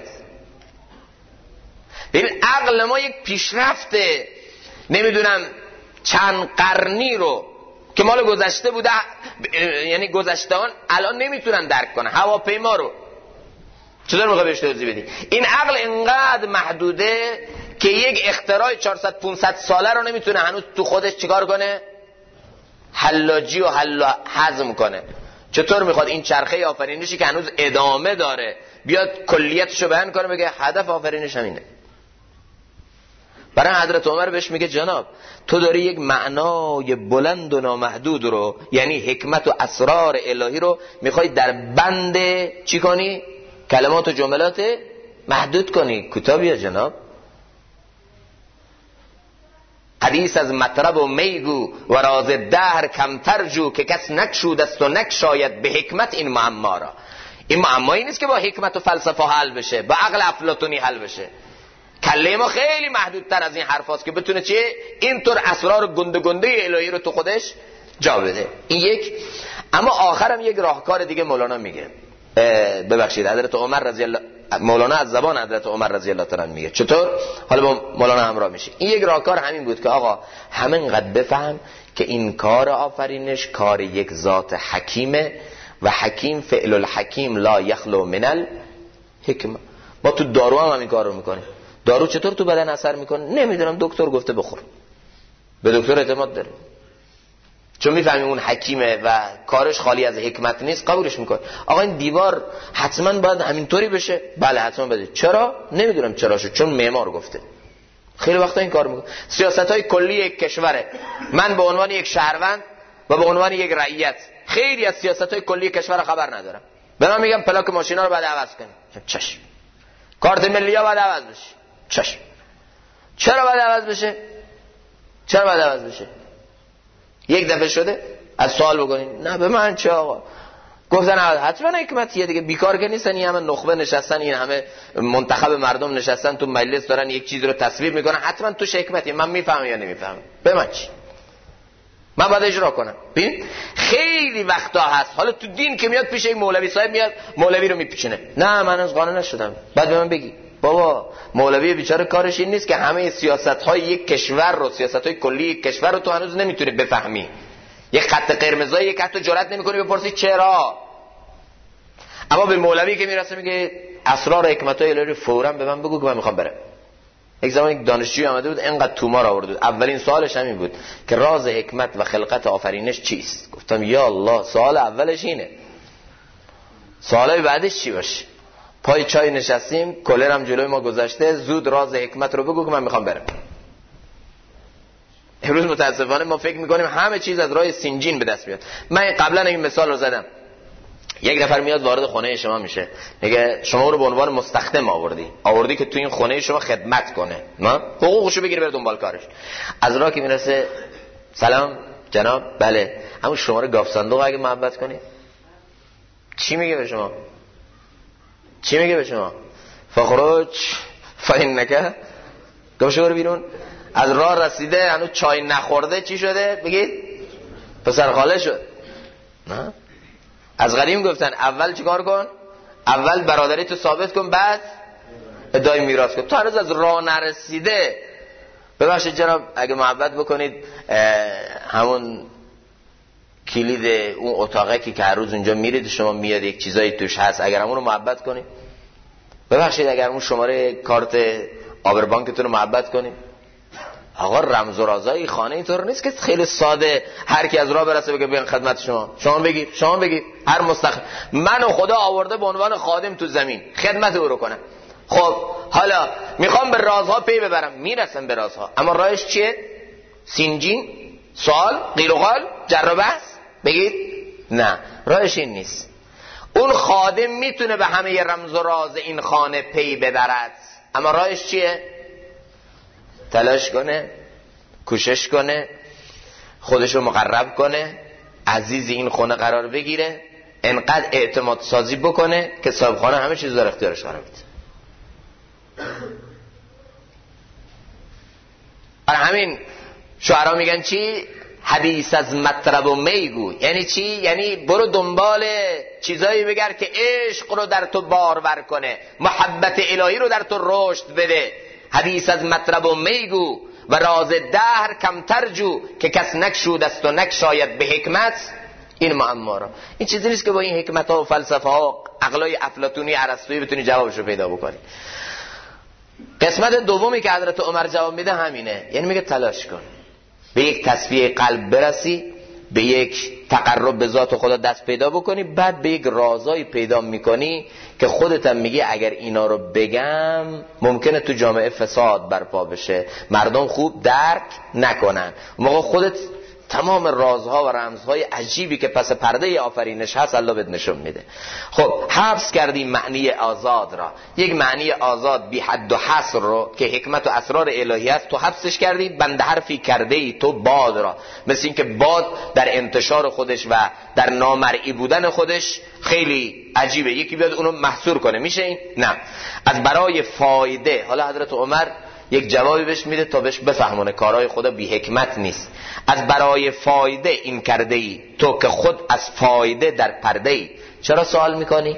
ببین عقل ما یک پیشرفته نمیدونم چند قرنی رو که مال گذشته بوده، یعنی گذشتهان الان نمیتونن درک کنن. هواپیما رو چطور میخوای بهش توضیح بدی؟ این عقل اینقدر محدوده که یک اختراع 400-500 ساله رو نمیتونه هنوز تو خودش چیکار کنه؟ حلاجی و هضم کنه. چطور میخواد این چرخه آفرینشی که هنوز ادامه داره بیاد کلیتشو بیان کنه بگه هدف آفرینش همینه؟ برای حضرت عمر بهش میگه جناب تو داری یک معنای بلند و نامحدود رو، یعنی حکمت و اسرار الهی رو میخوای در بند چی کنی؟ کلمات و جملات محدود کنی. کتابیه جناب، حدیث از مطرب و میگو و راز دهر کمتر جو که کس نکشود است و نکشاید به حکمت این معما را. این معمایی نیست که با حکمت و فلسفه حل بشه، با عقل افلاطونی حل بشه. کله ما خیلی محدودتر از این حرف هاست که بتونه چیه؟ اینطور اسرار گنده گنده الهی رو تو خودش جا بده. این یک. اما آخرم یک راهکار دیگه مولانا میگه، ببخشید حضرت عمر رضی الله، مولانا از زبان حضرت عمر رضی الله تعالی میگه. چطور؟ حالا با مولانا همراه میشه. این یک راهکار همین بود که آقا همینقدر بفهم که این کار آفرینش کار یک ذات حکیمه و حکیم فعل الحکیم لا یخلو من الحکمه. ما تو دارو هم همین کار رو میکنیم. دارو چطور تو بدن اثر میکنه؟ نمیدونم، دکتر گفته بخور، به دکتر اعتماد داره، چون میفهمیم اون حکیمه و کارش خالی از حکمت نیست، قبولش میکنه. آقا این دیوار حتما باید همینطوری بشه؟ بله حتما بده. چرا؟ نمیدونم چرا شد، چون معمار گفته. خیلی وقتا این کار میکنه. سیاست‌های کلی یک کشوره، من به عنوان یک شهروند و به عنوان یک رعیت خیلی از سیاست‌های کلی کشور خبر ندارم، به من میگم پلاک ماشینا رو باید عوض کنیم. چشم. کارت ملی‌ها باید عوض بشه. چشم. چرا باید عوض بشه؟ چرا باید عوض بشه؟ یک دفعه شده از سوال بکنین نه به من چه آقا گفتن حتما حکمتیه دیگه، بیکار که نیستن، این همه نخبه نشستن، این همه منتخب مردم نشستن تو مجلس دارن یک چیز رو تصویب میکنن، حتما تو حکمتیه. من میفهمم یا نمیفهمم؟ به من چی؟ من باید اجرا کنم. ببین خیلی وقتا هست حالا تو دین که میاد پیش یک مولوی صاحب میاد مولوی رو میپیچونه، نه من از قانون نشدم، بعد به من بگی بابا مولوی بیچاره کارش این نیست که همه سیاست‌های یک کشور رو، سیاست‌های کلی یک کشور رو تو هنوز نمیتونی بفهمی. یک خط قرمزایی یک حتی جرئت نمی‌کنی بپرسی چرا. اما به مولوی که میرسه میگه اسرار حکمت‌های الهی فوراً به من بگو که من میخوام برم. یک زمان یک دانشجوی آمده بود انقدر تومار آورد بود، اولین سوالش همین بود که راز حکمت و خلقت آفرینش چیست؟ گفتم یا الله سوال اولش اینه، سوالای بعدش چی باشه؟ پای چای نشستیم، کولرم جلوی ما گذاشته، زود راز حکمت رو بگو که من میخوام برم. امروز متاسفانه ما فکر میکنیم همه چیز از راه سینجین به دست میاد. من قبلا این مثال رو زدم، یک نفر میاد وارد خونه شما میشه، میگه شما رو به عنوان مستخدم آوردی که تو این خونه شما خدمت کنه، نه حقوقشو بگیره بره دنبال کارش. از راه که میرسه سلام جناب، بله، همون شماره گاف صندوق اگه محبت کنی. چی میگه به شما؟ چی میگه به شما؟ فخرج فإنک، گوشو برو بیرون. از راه رسیده هنوز چای نخورده، چی شده؟ بگید پسر خاله شد. نه، از قدیم گفتن اول چیکار کن؟ اول برادری تو ثابت کن، بعد ادعای میراث کن. تو هنوز از راه نرسیده. ببخشید جناب اگه محبت بکنید همون کلید اون اتاقه که هر روز اونجا میرید شما میاد یک چیزایی توش هست، اگر همون رو محبت کنید. ببخشید اگر اون شماره کارت آبربانکتون رو محبت کنید. آقا رمز و رازای خانه اینطور نیست که خیلی ساده هر کی از راه برسه بگه بیان خدمت شما بگید هر مستخدم منو خدا آورده به عنوان خادم تو زمین خدمت او رو کنم. خب حالا میخوام به رازها پی ببرم، میرسم به رازها، اما راهش چیه؟ سینجین، سوال، قیل و قال، جر و بحث؟ بگید نه، راهش این نیست. اون خادم میتونه به همه رمز و راز این خانه پی ببرد، اما راهش چیه؟ تلاش کنه، کوشش کنه، خودشو مقرب کنه، عزیز این خونه قرار بگیره، انقدر اعتماد سازی بکنه که صاحب خانه همه چیز در اختیارش قرار بده. همین شعرا میگن چی؟ حدیث از مطرب و میگو. یعنی چی؟ یعنی برو دنبال چیزایی بگر که عشق رو در تو بارور کنه، محبت الهی رو در تو رشد بده. حدیث از مطرب و میگو و راز دهر کمتر جو که کس نکشود است و نکشاید به حکمت این معما را. این چیزی نیست که با این حکمت ها و فلسفه ها عقلای افلاطونی ارسطویی بتونی جوابشو پیدا بکنی. قسمت دومی که حضرت عمر جواب میده همینه، یعنی میگه تلاش کن به یک تصفیه قلب برسی، به یک تقرب به ذات خدا دست پیدا بکنی، بعد به یک رازایی پیدا میکنی که خودت هم میگی اگر اینا رو بگم ممکنه تو جامعه فساد برپا بشه، مردم خوب درک نکنن. موقع خودت تمام رازها و رمزهای عجیبی که پس پرده آفرینش هست الله بهت نشون میده. خب حبس کردیم معنی آزاد را، یک معنی آزاد بی حد و حصر رو که حکمت و اسرار الهی است تو حبسش کردی، بند حرفی کرده ای تو باد را. مثل این که باد در انتشار خودش و در نامرئی بودن خودش خیلی عجیبه، یکی بیاد اونو محصور کنه، میشه این؟ نه. از برای فایده، حالا حضرت عمر یک جوابی بهش میده تا بهش بفهمونه کارهای خدا بی حکمت نیست. از برای فایده این کرده ای تو که خود از فایده در پرده ای. چرا سوال میکنی؟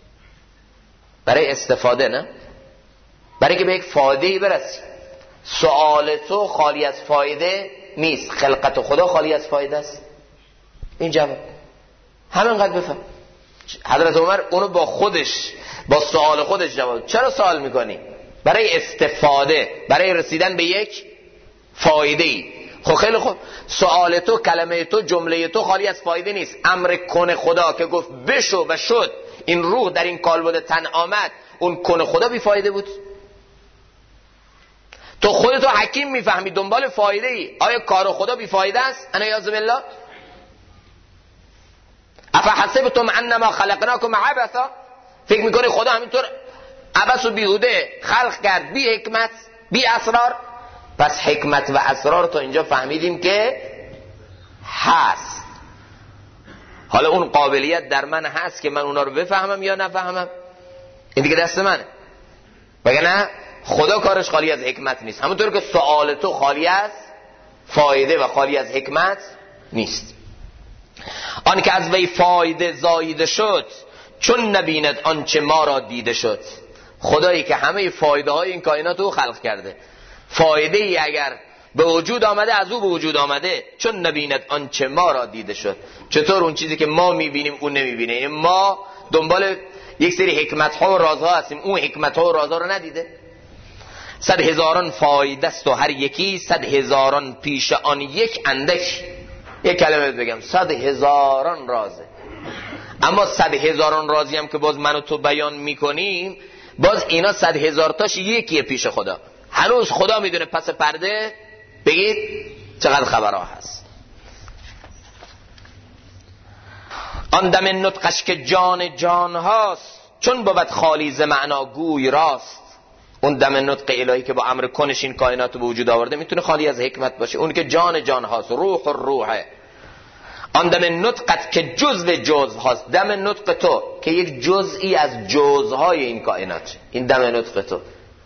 برای استفاده، نه برای که به یک فایده ای برسی. سوال تو خالی از فایده نیست، خلقت خدا خالی از فایده است. این جواب همینقدر بفهم. حضرت عمر اونو با خودش، با سوال خودش جواب. چرا سوال میکنی؟ برای استفاده، برای رسیدن به یک فایده ای. خب خیلی خوب، سوال تو، کلمه تو، جمله تو خالی از فایده نیست. امر کن خدا که گفت بشو و شد، این روح در این کالبد تن آمد، اون کن خدا بی فایده بود؟ تو خودتو حکیم میفهمی دنبال فایده ای، آیا کار خدا بی فایده است؟ انا یعوذ بالله. افحسبتم انما خلقناکم عبثا، فکر میکنی خدا همینطور عبث و بیهوده خلق کرد بی حکمت بی اسرار؟ پس حکمت و اسرار تو اینجا فهمیدیم که هست. حالا اون قابلیت در من هست که من اونا رو بفهمم یا نفهمم، این دیگه دست منه. وگرنه خدا کارش خالی از حکمت نیست، همونطور که سوال تو خالی از فایده و خالی از حکمت نیست. آن که از وی فایده زاییده شد چون نبیند آنچه ما را دیده شد. خدایی که همه فایده های این کائنات رو خلق کرده، فایده ای اگر به وجود آمده از او به وجود آمده چون نبیند آنچه ما را دیده شد. چطور اون چیزی که ما میبینیم اون نمیبینه؟ ما دنبال یک سری حکمت ها و رازها هستیم، اون حکمت ها و رازها رو ندیده. 100,000 فایده است و هر یکی 100,000 پیش آن یک اندک. یک کلمه بگم 100,000 رازه، اما 100,000 رازی هم که باز من و تو بیان میکنیم، باز اینا 100,000 تاش یکیه پیش خدا. هنوز خدا میدونه پس پرده بگید چقدر خبرها هست. آن دم نطقش که جان جان هاست، چون بود خالی ز معنا گوی راست. اون دم نطق الهی که با امر کنش این کائنات به وجود آورده میتونه خالی از حکمت باشه، اون که جان جان هاست، روح الروحه. آن دم نطقت که جزء جزء هاست، دم نطق تو که یک جزئی از جزءهای این کائنات، این دم نطق تو.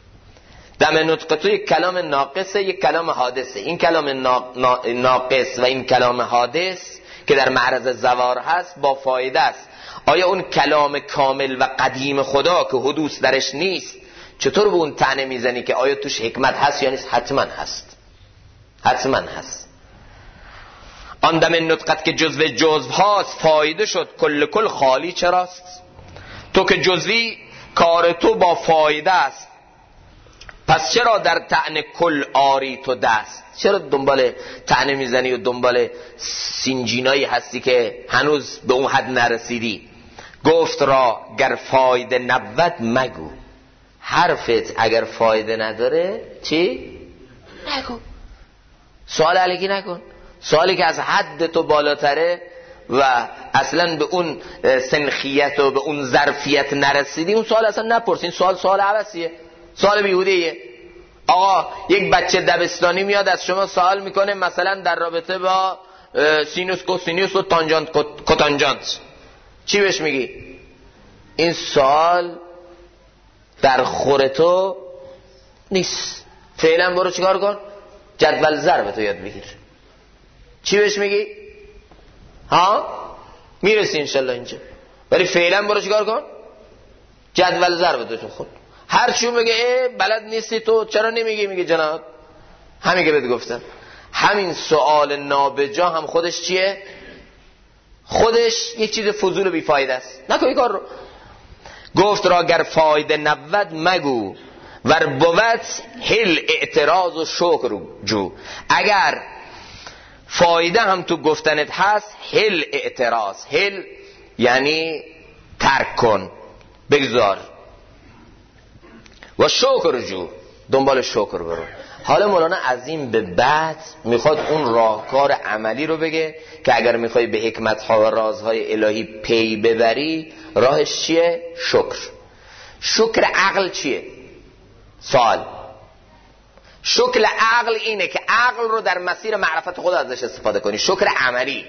دم نطق تو یک کلام ناقصه، یک کلام حادثه. این کلام ناقص و این کلام حادث که در معرض زوار هست با فایده است. آیا اون کلام کامل و قدیم خدا که حدوث درش نیست، چطور به اون طعنه میزنی که آیا توش حکمت هست یا نیست؟ حتما هست، حتما هست. آن دم نطقت که جزو جزو هاست، فایده شد کل خالی چراست. تو که جزوی کار تو با فایده است، پس چرا در طعن کل آری تو دست؟ چرا دنبال طعنه میزنی و دنبال سینجینایی هستی که هنوز به اون حد نرسیدی؟ گفت را گر فایده نبود مگو، حرفت اگر فایده نداره چی؟ نگو. سوال علیکی نکن، سوالی که از حد تو بالاتره و اصلا به اون سنخیت و به اون ظرفیت نرسیدی، اون سوال اصلا نپرسین. سوال عبثیه، سوال بیهوده‌ایه. آقا یک بچه دبستانی میاد از شما سوال میکنه مثلا در رابطه با سینوس کوسینوس و تانجانت کوتانجانت، چی بهش میگی؟ این سوال در خور تو نیست. فعلا برو چیکار کن؟ جدول ضرب تو یاد بگیر. چی بهش میگی؟ ها؟ میرسی انشالله اینجا. ولی فعلا برو چیکار کن؟ جدول ضرب تو خود. هر چی بگه بلد نیستی تو چرا نمیگی؟ میگه جناب همین که بهت گفتم. همین سوال نابجا هم خودش چیه؟ خودش یک چیز فضول و بیفایده است. نکن این کار رو. گفت را گر فایده نبود مگو، ور بود هل اعتراض و شکر جو. اگر فایده هم تو گفتنت هست، هل اعتراض، هل یعنی ترک کن، بگذار، و شکر جو، دنبال شکر برو. حالا مولانا از این به بعد میخواد اون راهکار عملی رو بگه که اگر میخوای به حکمت‌ها و رازهای الهی پی ببری، راهش چیه؟ شکر. شکر عقل چیه؟ سوال. شکر عقل اینه که عقل رو در مسیر معرفت خدا ازش استفاده کنی. شکر عملی،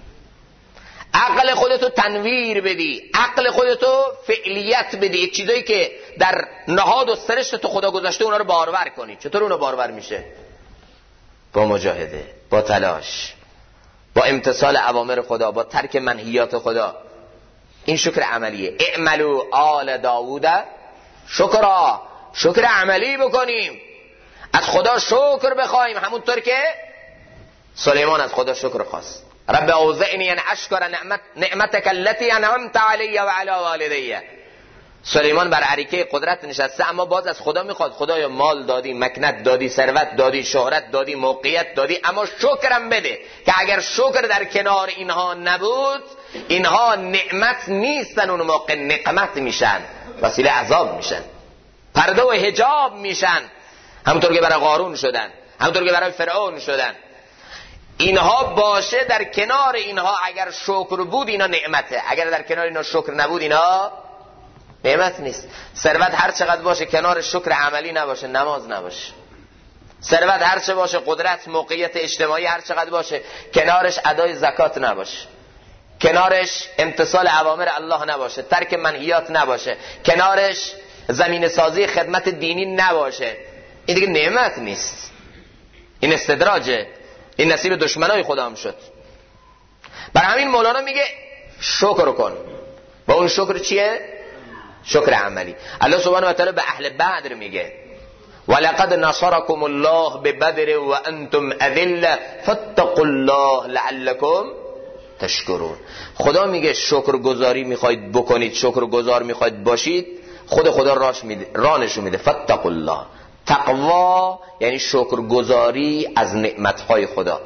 عقل خودتو تنویر بدی، عقل خودتو فعلیت بدی، یک چیزایی که در نهاد و سرشت تو خدا گذاشته اونا رو بارور کنی. چطور اونا بارور میشه؟ با مجاهده، با تلاش، با امتثال اوامر خدا، با ترک منهیات خدا. این شکر عملیه. اعملوا آل داوود شکرا، شکر عملی بکنیم، از خدا شکر بخوایم، همونطور که سلیمان از خدا شکر خواست. رب اوزعنی ان اشکر نعمتک التي انعمت علی و علی والدی. سلیمان بر اریکه قدرت نشسته، اما باز از خدا میخواد خدایا مال دادی، مکنت دادی، ثروت دادی، شهرت دادی، موقعیت دادی، اما شکرم بده که اگر شکر در کنار اینها نبود، اینها نعمت نیستن، اون موقع نقمت میشن، وسیله عذاب میشن، پرده و حجاب میشن، همونطور که برای قارون شدن، همونطور که برای فرعون شدن. اینها باشه، در کنار اینها اگر شکر بود اینا نعمته، اگر در کنار اینا شکر نبود اینا نعمت نیست. ثروت هر چقدر باشه کنار شکر عملی نباشه، نماز نباشه. ثروت هر چه باشه، قدرت، موقعیت اجتماعی هر چقدر باشه، کنارش ادای زکات نباشه، کنارش امتثال اوامر الله نباشه، ترک منهیات نباشه، کنارش زمین سازی خدمت دینی نباشه، این دیگه نعمت نیست، این استدراجه، این نصیب دشمنای خدا هم شد. برای همین مولانا میگه شکر کن. و اون شکر چیه؟ شکر عملی. الله سبحانه و تعالی به اهل بدر میگه ولقد نصركم الله ببدر وانتم اذله فاتقوا الله لعلكم تشکرون. خدا میگه شکرگزاری میخواید بکنید، شکرگزار میخواید باشید، خدا راه نشون میده. فاتقوا الله، تقوا یعنی شکرگزاری از نعمتهای خدا.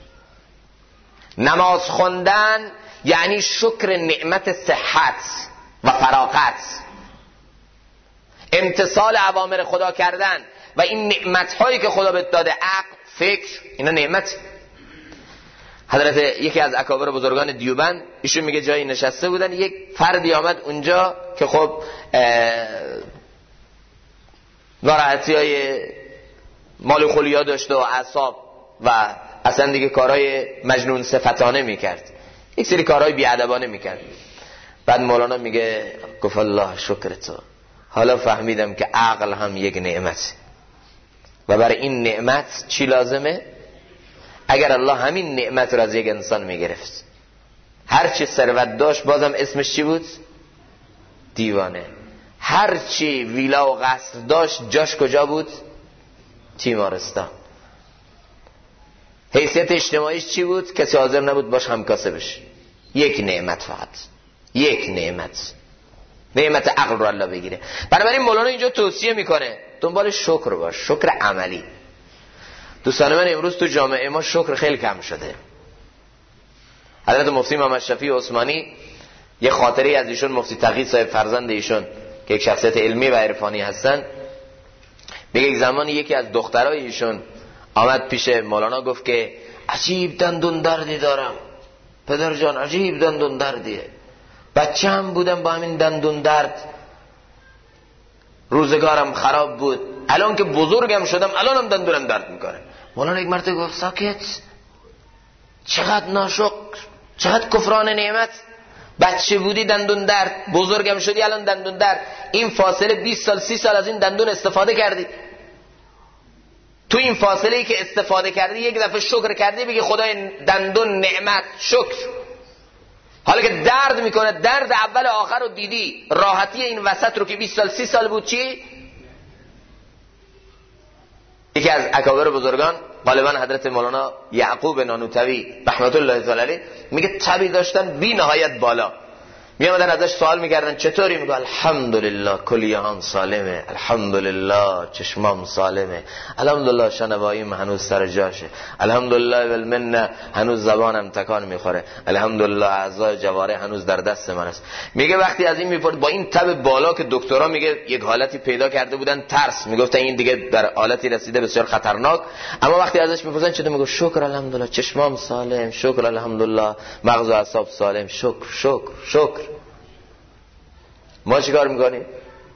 نماز خوندن یعنی شکر نعمت صحت و فراغت، امتثال اوامر خدا کردن و این نعمتهایی که خدا بهت داده، عقل، فکر، اینا نعمت. حضرت یکی از اکابر بزرگان دیوبند، ایشون میگه جایی نشسته بودن، یک فردی آمد اونجا که خب ناراحتی های مال خلیا داشته و اعصاب و اصلا دیگه کارهای مجنون صفتانه میکرد، یک سری کارهای بیادبانه میکرد. بعد مولانا میگه گفت الله شکر تو، حالا فهمیدم که عقل هم یک نعمت و برای این نعمت چی لازمه؟ اگر الله همین نعمت رو از یک انسان میگرفت، هر چی ثروت داشت بازم اسمش چی بود؟ دیوانه. هر چی ویلا و قصر داشت جاش کجا بود؟ تیمارستان. حیثیت اجتماعیش چی بود؟ کسی حاضر نبود باش همکاسه بشه. یک نعمت، فقط یک نعمت عقل رو الله بگیره. بنابراین مولانا اینجا توصیه میکنه دنبال شکر باش، شکر عملی. دوستان من، امروز تو جامعه ما شکر خیلی کم شده. حضرت مفتی محمد شفیع عثمانی، یه خاطره از ایشون، مفتی تقی صاحب فرزند ایشون که یک شخصیت علمی و عرفانی هستن، میگه یک زمانی یکی از دخترای ایشون آمد پیش مولانا، گفت که عجیب دندون دردی دارم پدر جان، عجیب دندون دردیه، بچه هم بودم با همین دندون درد روزگارم خراب بود، الان که بزرگم شدم الانم دندونم درد میکنه. مولانا یک مرتبه گفت ساکت، چقدر ناشکر، چقدر کفران نعمت. بچه بودی دندون درد، بزرگم شدی الان دندون درد، این فاصله 20 سال 30 سال از این دندون استفاده کردی. تو این فاصله ای که استفاده کردی یک دفعه شکر کردی، بگی خدای دندون نعمت شکر. حالا که درد میکنه، درد اول آخر رو دیدی، راحتی این وسط رو که 20 سال 30 سال بود چی؟ یکی از اکابر بزرگان، غالبا حضرت مولانا یعقوب نانوتوی رحمت الله تعالی علیه، میگه تبی داشتن بی نهایت بالا. میامدن ازش سوال میکردن چطوری؟ میگه الحمدلله کلیه‌ام سالمه، الحمدلله چشمام سالمه، الحمدلله شنواییم هنوز سر جاشه، الحمدلله والمنه هنوز زبانم تکان میخوره، الحمدلله اعضای جواره هنوز در دست من است. میگه وقتی از این میپرد با این تب بالا که دکترا میگه یک حالتی پیدا کرده بودن، ترس، میگفتن این دیگه در حالتی رسیده بسیار خطرناک، اما وقتی ازش میپرسن چطور؟ میگه شکر الحمدلله چشمام سالم، شکر الحمدلله مغز و اعصاب سالم، شکر شکر شکر. ما چیکار میکنیم؟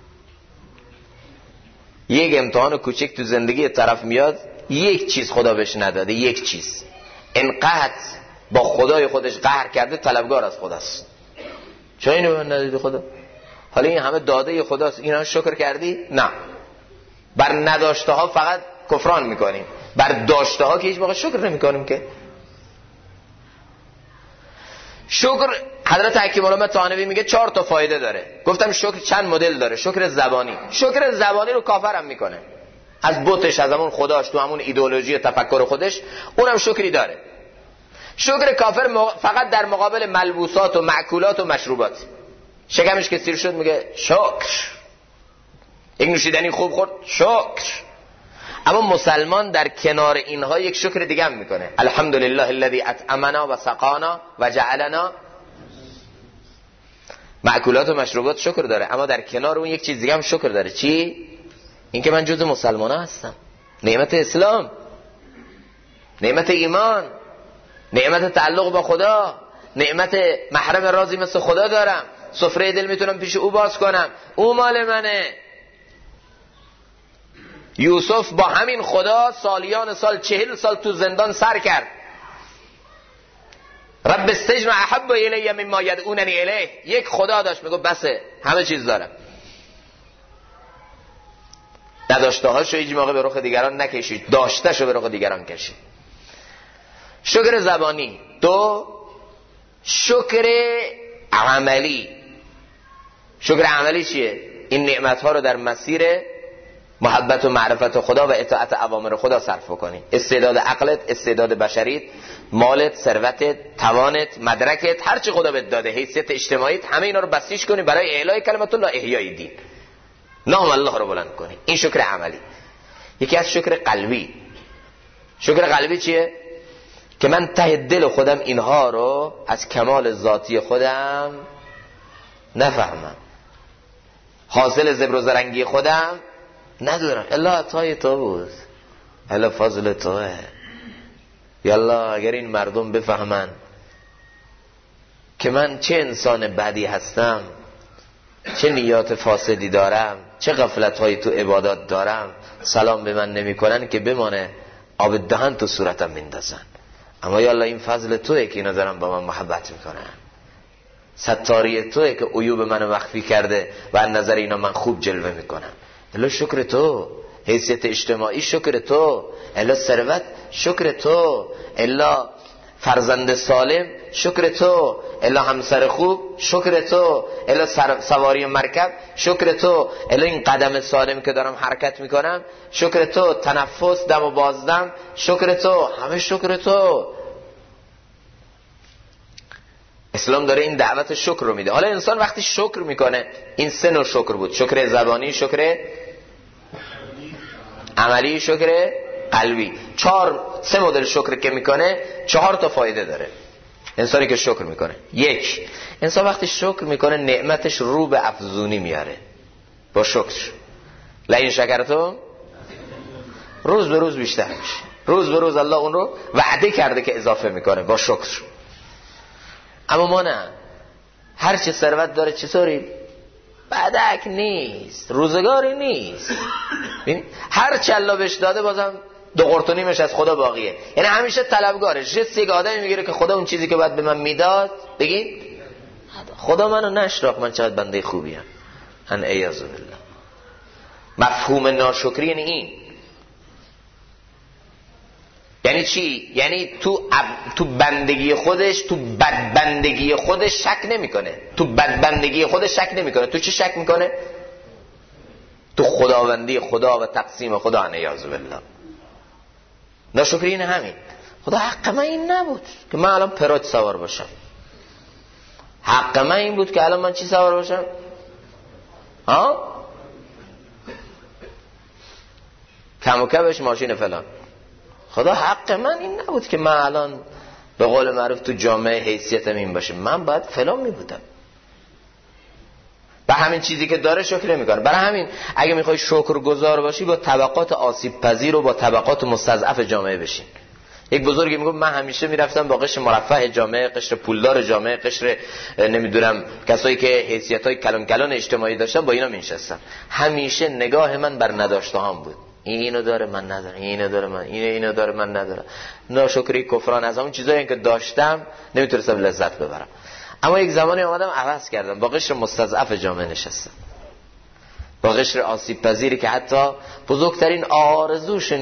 یک امتحان کوچک تو زندگی طرف میاد، یک چیز خدا بهش نداده، یک چیز، انقدر با خدای خودش قهر کرده، طلبگار از خداست. چرا اینو به من ندادی خدا؟ حالا این همه داده خداست، اینا شکر کردی؟ نه. بر نداشته ها فقط کفران میکنیم، بر داشته ها که هیچ موقع شکر نمیکنیم که. شکر، حضرت حکیم علامه طحانوی میگه 4 تا فایده داره. گفتم شکر چند مدل داره. شکر زبانی، شکر زبانی رو کافرم میکنه، از بتش، از همون خداش، تو همون ایدئولوژی تفکر خودش، اونم شکری داره. شکر کافر فقط در مقابل ملبوسات و مأکولات و مشروبات. شکمش که سیر شد میگه شکر، یک نوشیدنی خوب خورد شکر. اما مسلمان در کنار اینها یک شکر دیگه هم میکنه، الحمدلله الذی اطعمنا و سقانا و جعلنا. مأکولات و مشروبات شکر داره، اما در کنار اون یک چیز دیگه هم شکر داره. چی؟ این که من جز مسلمان‌ها هستم، نعمت اسلام، نعمت ایمان، نعمت تعلق با خدا، نعمت محرم راضی مثل خدا دارم، سفره دل میتونم پیش او باز کنم، او مال منه. یوسف با همین خدا سالیان سال، 40 سال تو زندان سر کرد. رب السجن احب الی مما یدعوننی الیه. یک خدا داشت، میگه بسه، همه چیز دارم. نداشته هاشو هیچ موقع به رخ دیگران نکشید، داشته شو به رخ دیگران کشید. شکر زبانی. 2 شکر عملی. شکر عملی چیه؟ این نعمت ها رو در مسیر محبت و معرفت خدا و اطاعت اوامر خدا صرف کنی. استعداد عقلت، استعداد بشریت، مالت، ثروتت، توانت، مدرکت، هر چی خدا بهت داده، حیثیت اجتماعیت، همه اینا رو بسیج کنی برای اعلای کلمت الله، احیای دین، نام الله رو بلند کنی. این شکر عملی. یکی از شکر قلبی. شکر قلبی چیه؟ که من ته دل خودم اینها رو از کمال ذاتی خودم نفهمم، حاصل زبر و زرنگی خودم ندارم، الا عطای تو بود، الا فضل توه. یالله اگر این مردم بفهمن که من چه انسان بدی هستم، چه نیات فاسدی دارم، چه غفلت‌هایی تو عبادات دارم، سلام به من نمی‌کنن که بمانه آب دهن تو صورتم میندازن. اما یالله این فضل توئه که اینا دارن با من محبت میکنن، ستاری توئه که عیوب منو مخفی کرده و از نظر اینا من خوب جلوه میکنم. الا شکر تو، حیثیت اجتماعی شکر تو، الا ثروت شکر تو، الا فرزند سالم شکر تو، الا همسر خوب شکر تو، الا سواری مرکب شکر تو، الا این قدم سالم که دارم حرکت میکنم شکر تو، تنفس دم و بازدم شکر تو، همه شکر تو. اسلام داره این دعوت شکر رو میده. حالا انسان وقتی شکر میکنه، این سه نوع شکر بود: شکر زبانی، شکر عملی، شکر قلبی. سه مدل شکر که میکنه 4 تا فایده داره انسانی که شکر میکنه. 1، انسان وقتی شکر میکنه نعمتش رو به افزونی میاره با شکر. لئن شکرتم، روز به روز بیشتر میشه، روز به روز الله اون رو وعده کرده که اضافه میکنه با شکر. اما ما نه، هر چه ثروت داره چطوری؟ بدک نیست، روزگاری نیست. هر چه الله بهش داده بازم 2 قرت و نیمش از خدا باقیه. یعنی همیشه طلبگاره. جست یک آدمی میگیره که خدا اون چیزی که باید به من میداد، بگید خدا منو نشناخت من چقدر بنده خوبیم. ان ایاذ بالله. مفهوم ناشکری یعنی این. یعنی چی؟ یعنی تو بندگی خودش، تو بدبندگی خودش شک نمیکنه. تو بدبندگی خودش شک نمیکنه. تو چی شک میکنه؟ تو خداوندی خدا و تقسیم خدا. ان ایاذ بالله. ناشکری اینه همین. خدا حق من این نبود که من الان پراج سوار باشم. حق من این بود که الان من چی سوار باشم؟ کم و کمش ماشین فلان. خدا حق من این نبود که من الان به قول معروف تو جامعه حیثیتم این باشه، من باید فلان می بودم. به همین چیزی که داره شکر نمی کنه. برای همین اگه میخوای شکرگزار باشی با طبقات آسیب پذیر و با طبقات مستضعف جامعه بشین. یک بزرگی میگه من همیشه میرفتم با قشر مرفه جامعه، قشر پولدار جامعه، قشر نمیدونم کسایی که حیثیت‌های کلان کلان اجتماعی داشتن، با اینا میشستم. همیشه نگاه من بر نداشته هام بود. اینو داره من ندارم، اینو داره من، اینو داره من ندارم. ناشکری، کفران از اون چیزایی که داشتم نمیتونستم لذت ببرم. اما یک زمانی اومدم عوض کردم، با قشر مستضعف جامعه نشستم، با قشر آسیب پذیری که حتی بزرگترین آرزوشون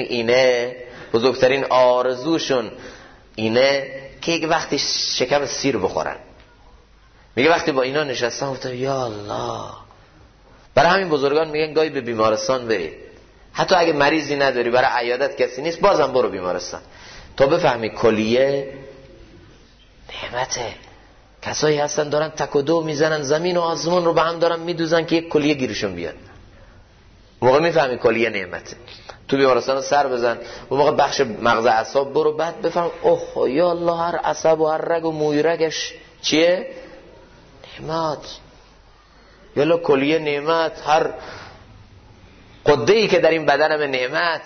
اینه که یک وقتی شکم سیر بخورن. میگه وقتی با اینا نشستم گفتم یا الله. برای همین بزرگان میگن گاهی به بیمارستان برید، حتی اگه مریضی نداری، برای عیادت کسی نیست، بازم برو بیمارستان تا بفهمی کلیه نعمته. کسایی هستن دارن تک و دو میزنن، زمین و آسمون رو به هم دارن میدوزن که یک کلیه گیرشون بیاد. موقع میفهمی کلیه نعمته. تو بیمارستان سر بزن، اون موقع بخش مغز اعصاب برو، بعد بفهم اوه یا الله، هر عصب و هر رگ و موی رگش چیه؟ نعمت. یالا کلیه نعمت، هر قده‌ای که در این بدنم نعمت،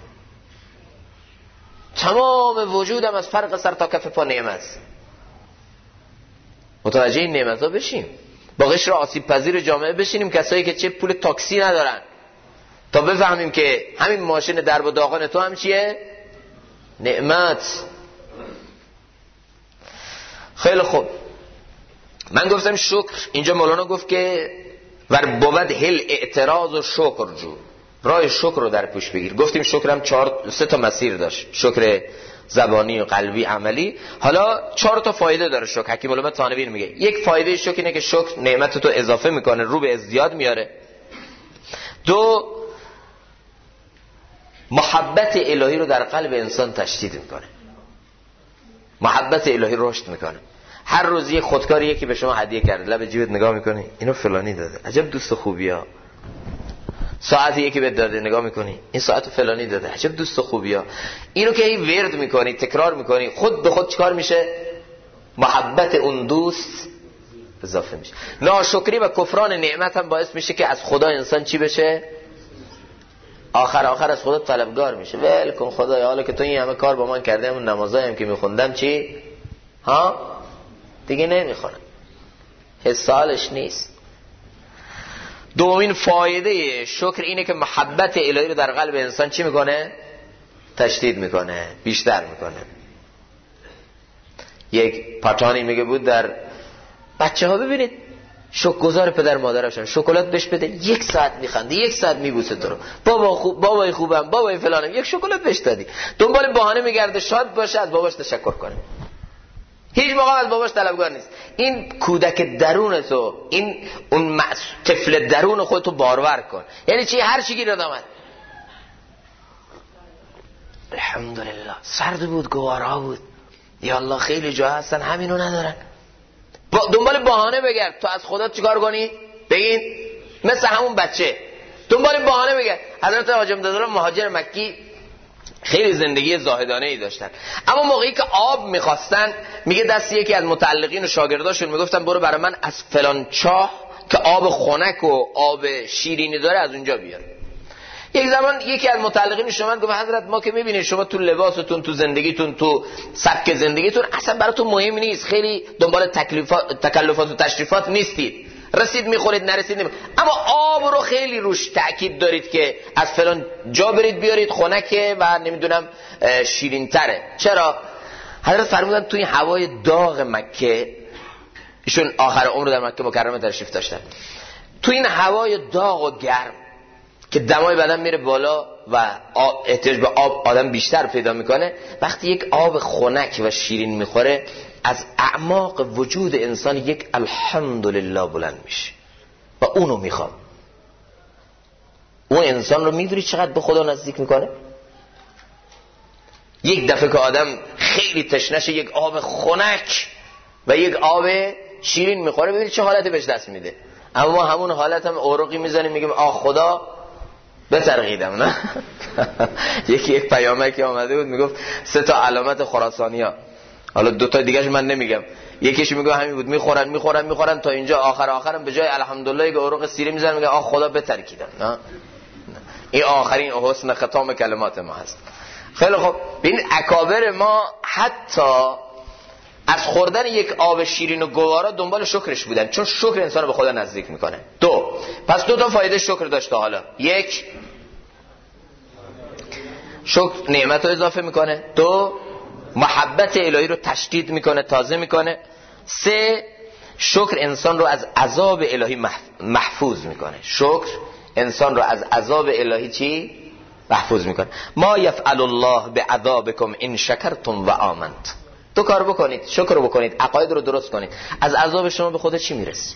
تمام وجودم از فرق سر تا کف پا نعمت. متوجه این نعمت ها بشیم، با قشر آسیب پذیر جامعه بشینیم، کسایی که چه پول تاکسی ندارن، تا بفهمیم که همین ماشین درب و داغان تو هم چیه؟ نعمت. خیلی خوب، من گفتم شکر. اینجا مولانا گفت که ور بود هل اعتراض و شکر جو، راه شکر رو در پیش بگیر. گفتیم شکر هم 3 تا مسیر داشت: شکر زبانی و قلبی عملی. حالا 4 تا فایده داره شکر. حکیم علامه تانوی میگه یک فایده شکر اینه که شکر نعمت تو اضافه میکنه، رو به ازدیاد میاره. 2، محبت الهی رو در قلب انسان تشدید میکنه، محبت الهی رشد میکنه. هر روز یه خودکاری یکی به شما هدیه کرده، لب جیبت نگاه میکنی اینو فلانی داده، عجب دوست خوبیه. ساعتی یکی بهت داده، نگاه میکنی این ساعت فلانی داده، عجب دوست خوبیه. اینو که این ورد میکنی، تکرار میکنی، خود به خود چیکار میشه؟ محبت اون دوست اضافه میشه. ناشکری و کفران نعمت هم باعث میشه که از خدا انسان چی بشه؟ آخر از خدا طلبگار میشه. ول کن خدایا، حالا که تو این همه کار با من کردی، اون نمازایی هم که میخوندم چی؟ ها دیگه نمیخونم. حسالش نیست. دومین فایده شکر اینه که محبت الهی رو در قلب انسان چی میکنه؟ تشدید میکنه، بیشتر میکنه. یک پاتانی میگه بود در بچه ها ببینید شکرگزار پدر مادرشون، شکلات بهش بده 1 ساعت میخنده، 1 ساعت میبوسه تو رو، بابا خوب، بابای خوبم، بابای فلانم، یک شکلات بهش دادی، دنبال بهانه میگرده شاد باشه از باباش تشکر کنه، هیچ موقع از باباش طلبگار نیست. این کودک درون تو، این اون طفل درون خودتو بارور کن. یعنی چی؟ هر چی گیرد آمد الحمدلله، سرد بود، گوارا بود، یا الله خیلی جا هستن همینو ندارن، دنبال بهانه بگرد. تو از خدا چیکار کنی؟ بگین مثل همون بچه دنبال بهانه بگرد. حضرت حاجی امدادالله مهاجر مکی خیلی زندگی زاهدانه ای داشتن، اما موقعی که آب میخواستن، میگه دست یکی از متعلقین و شاگرداشون میگفتن برو برای من از فلان چاه که آب خنک و آب شیرینی داره از اونجا بیار. یک زمان یکی از متعلقین شما گفت حضرت ما که میبینید شما تو لباستون، تو زندگیتون، تو سبک زندگیتون اصلا براتون مهم نیست، خیلی دنبال تکلفات و تشریفات نیستید، رسید میخورید، نرسید اما آب رو خیلی روش تأکید دارید که از فلان جا برید بیارید، خنکه و نمیدونم شیرین تره. چرا؟ حضرت فرمودن توی هوای داغ مکه، ایشون آخر عمر در مکه مکرمه تشریف داشتن، تو این هوای داغ و گرم که دمای بدن میره بالا و احتیاج به آب آدم بیشتر پیدا میکنه، وقتی یک آب خنک و شیرین میخوره از اعماق وجود انسان یک الحمدلله بلند میشه و اونو میخوام. اون انسان رو میدونی چقدر به خدا نزدیک میکنه؟ یک دفعه که آدم خیلی تشنشه یک آب خنک و یک آب شیرین میخوره، ببینید چه حالتی بهش دست میده. اما همون حالت هم اوراقی میزنیم میگیم آه خدا بترغیدم، نه؟ یک پیامکی آمده بود میگفت 3 علامت خراسانی‌ها، حالا 2 دیگه‌اش من نمیگم، یکیش میگه همین بود، میخورن تا اینجا، آخرم به جای الحمدلله که اوراق سیری میزنن میگه آه خدا بترکیدم، نه؟ این آخرین حسن ختام کلمات ما هست. خیلی خب، ببین اکابر ما حتی از خوردن یک آب شیرین و گوارا دنبال شکرش بودن، چون شکر انسان رو به خدا نزدیک میکنه. پس 2 فایده شکر داشته. حالا 1 شکر نعمت رو اضافه میکنه، 2 محبت الهی رو تشدید میکنه، تازه میکنه، 3 شکر انسان رو از عذاب الهی محفوظ میکنه. شکر انسان رو از عذاب الهی چی؟ محفوظ میکنه. ما یفعل الله بعذابکم ان شکرتم و آمنتم. 2 کار بکنید، شکر رو بکنید، عقاید رو درست کنید، از عذاب شما به خدا چی میرسی؟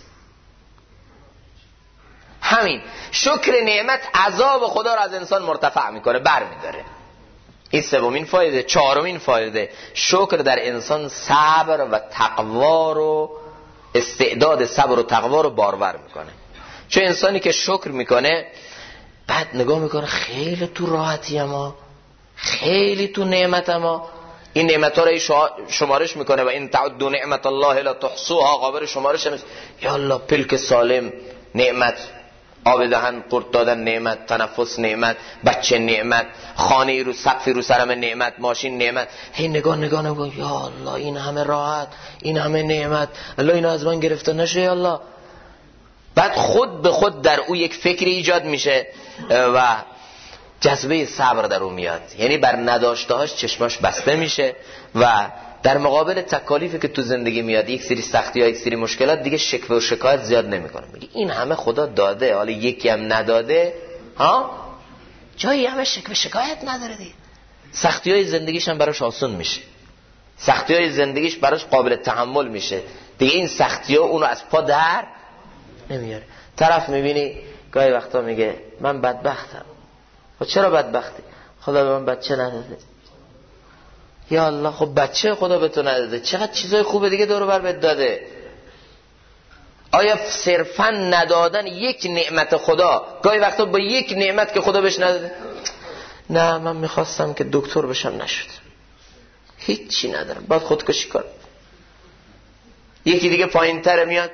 همین شکر نعمت عذاب خدا رو از انسان مرتفع میکنه، بر میداره. این 3مین فایده. 4مین فایده، شکر در انسان صبر و تقوا رو، استعداد صبر و تقوا رو بارور میکنه. چون انسانی که شکر میکنه بعد نگاه میکنه خیلی تو راحتی، اما خیلی تو نعمت، اما این نعمت ها رو شمارش میکنه و این تعدوا نعمت الله لا تحصوها، قابل شمارش نیست. یا الله پلک سالم نعمت، آب دهن قورت دادن نعمت، تنفس نعمت، بچه نعمت، خانه رو سقفی رو سرم نعمت، ماشین نعمت. هی نگاه یا الله این همه راحت، این همه نعمت، الله اینو از من گرفته نشه یا الله. بعد خود به خود در او یک فکری ایجاد میشه و جذبه صبر در اون میاد، یعنی بر نداشتهاش چشماش بسته میشه و در مقابل تکالیفی که تو زندگی میاد، یک سری سختی‌ها، یک سری مشکلات، دیگه شکوه و شکایت زیاد نمیکنه. میگه این همه خدا داده، حالا یکی هم نداده، ها جایی همه شکوه شکایت نداره دیگه. سختی‌های زندگیش هم براش آسون میشه، سختی‌های زندگیش براش قابل تحمل میشه دیگه. این سختی‌ها اونو از پا در نمیاره. طرف میبینی گاهی وقتا میگه من بدبختم. خب چرا بدبختی؟ خدا به من بچه نداده. یا الله، خب بچه خدا به تو نداده، چقدر چیزای خوبه دیگه دور و بر بهت داده. آیا صرفا ندادن یک نعمت خدا، گاهی وقتا با یک نعمت که خدا بهش نداده، نه من میخواستم که دکتر بشم نشد، هیچی ندارم، باید خودکشی کنم. یکی دیگه پایین تر میاد،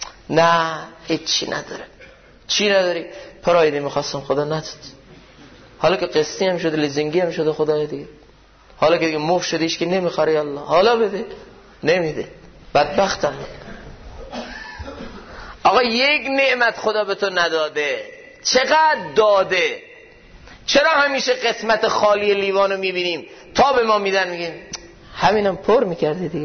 نه هیچی نداره. چی نداری؟ پرایدی میخواستم خدا نداد. حالا که قسطی هم شده، لیزینگی هم شده، خدای دیگه حالا که دیگه مفت شدیش که نمیخوری الله، حالا بده، نمیده، بدبختم. آقا یک نعمت خدا به تو نداده، چقدر داده؟ چرا همیشه قسمت خالی لیوانو میبینیم؟ تا به ما میدن میگیم همینم پر میکرده دیگه.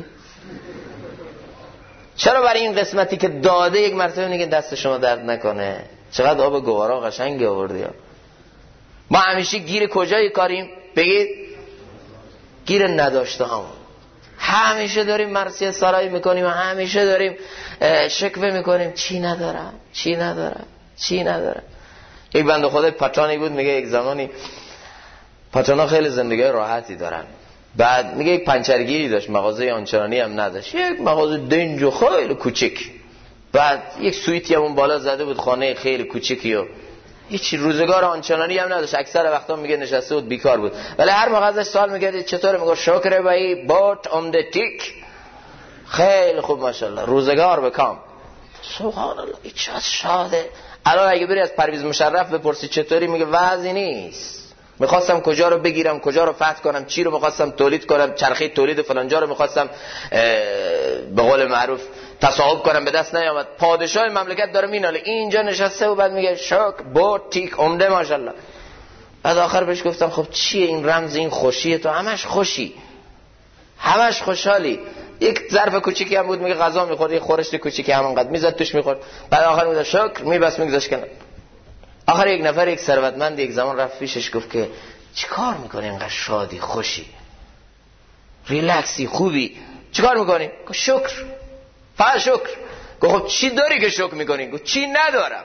چرا برای این قسمتی که داده یک مرتبه میگه دست شما درد نکنه؟ چقدر آب گوارا قشنگی آوردی. ما همیشه گیر کجای کاریم؟ بگید گیر نداشته همون. همیشه داریم مرثیه سرایی میکنیم و همیشه داریم شکوه میکنیم چی ندارم، چی ندارم، چی ندارم. یک بنده خدای پاچانی بود، میگه یک زمانی پاچانا خیلی زندگی راحتی دارن. بعد میگه یک پنچرگیری داشت، مغازه آنچنانی هم نداشت، یک مغازه دنج و خیلی کوچیک. بعد یک سویتی هم اون بالا زده بود، خانه خیلی کوچیکی و هیچ روزگار آنچنانی هم نداشت. اکثر وقتا میگه نشسته بود بیکار بود. ولی هر موقع ازش سوال میگه چطوره، میگه شکر بایی بوت عمده تیک، خیلی خوب ماشاءالله، روزگار بکام. سبحان الله، چقدر شاده. الان اگه بری از پرویز مشرف بپرسی چطوری، میگه وضعی نیست، میخواستم کجا رو بگیرم، کجا رو فتح کنم، چی رو میخواستم تولید کنم، چرخه تولید فلانجا رو میخواستم به قول معروف تصاحب کنم، به دست نیامد. پادشاه مملکت داره میناله، اینجا نشسته و بعد میگه شک بوت تیک عمده ماشاءالله. بعد آخر بهش گفتم خب چیه این رمز این خوشیه؟ تو همش خوشی، همش خوشحالی. یک ظرف کوچیکی هم بود، میگه غذا میخورد، یه خورشت کوچیکی همونقدر میزد توش میخورد. بعد آخر میگه شکر، میبس میگذاشت کنار. آخر یک نفر، یک ثروتمند یک زمان رفت پیشش، گفت که چی کار میکنی اینقدر شادی خوشی ریلکسی خوبی، چی کار میکنی؟ گفت شکر، فقط شکر. گفت خب چی داری که شکر میکنی؟ گفت چی ندارم.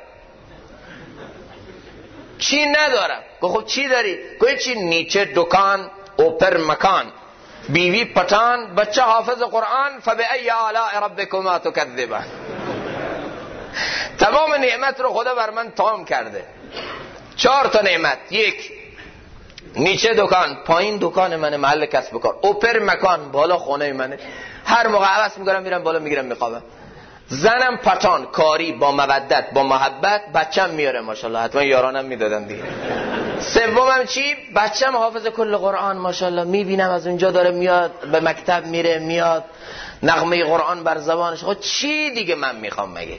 چی ندارم؟ گفت خب چی داری؟ گفت چی؟ نیچه دکان، اوپر مکان، بیوی پتان، بچه حافظ قرآن، فبأی آلاء ربکما تکذبان. تمام نعمت رو خدا بر من تام کرده. 4 تا نعمت. یک، نیچه دکان، پایین دکان منه، محل کسب و کار. اوپر مکان، بالا خونه منه، هر موقع عوض میکنم میرم بالا میگیرم میخوابم. زنم پتان، کاری، با مودت با محبت، بچم میاره ماشاءالله، حتما یارانم میدادن دیگه. سومم چی؟ بچم حافظ کل قرآن ماشاءالله، میبینم از اونجا داره میاد به مکتب میره میاد، نغمه قرآن بر زبانش. خب چی دیگه من میخوام مگه؟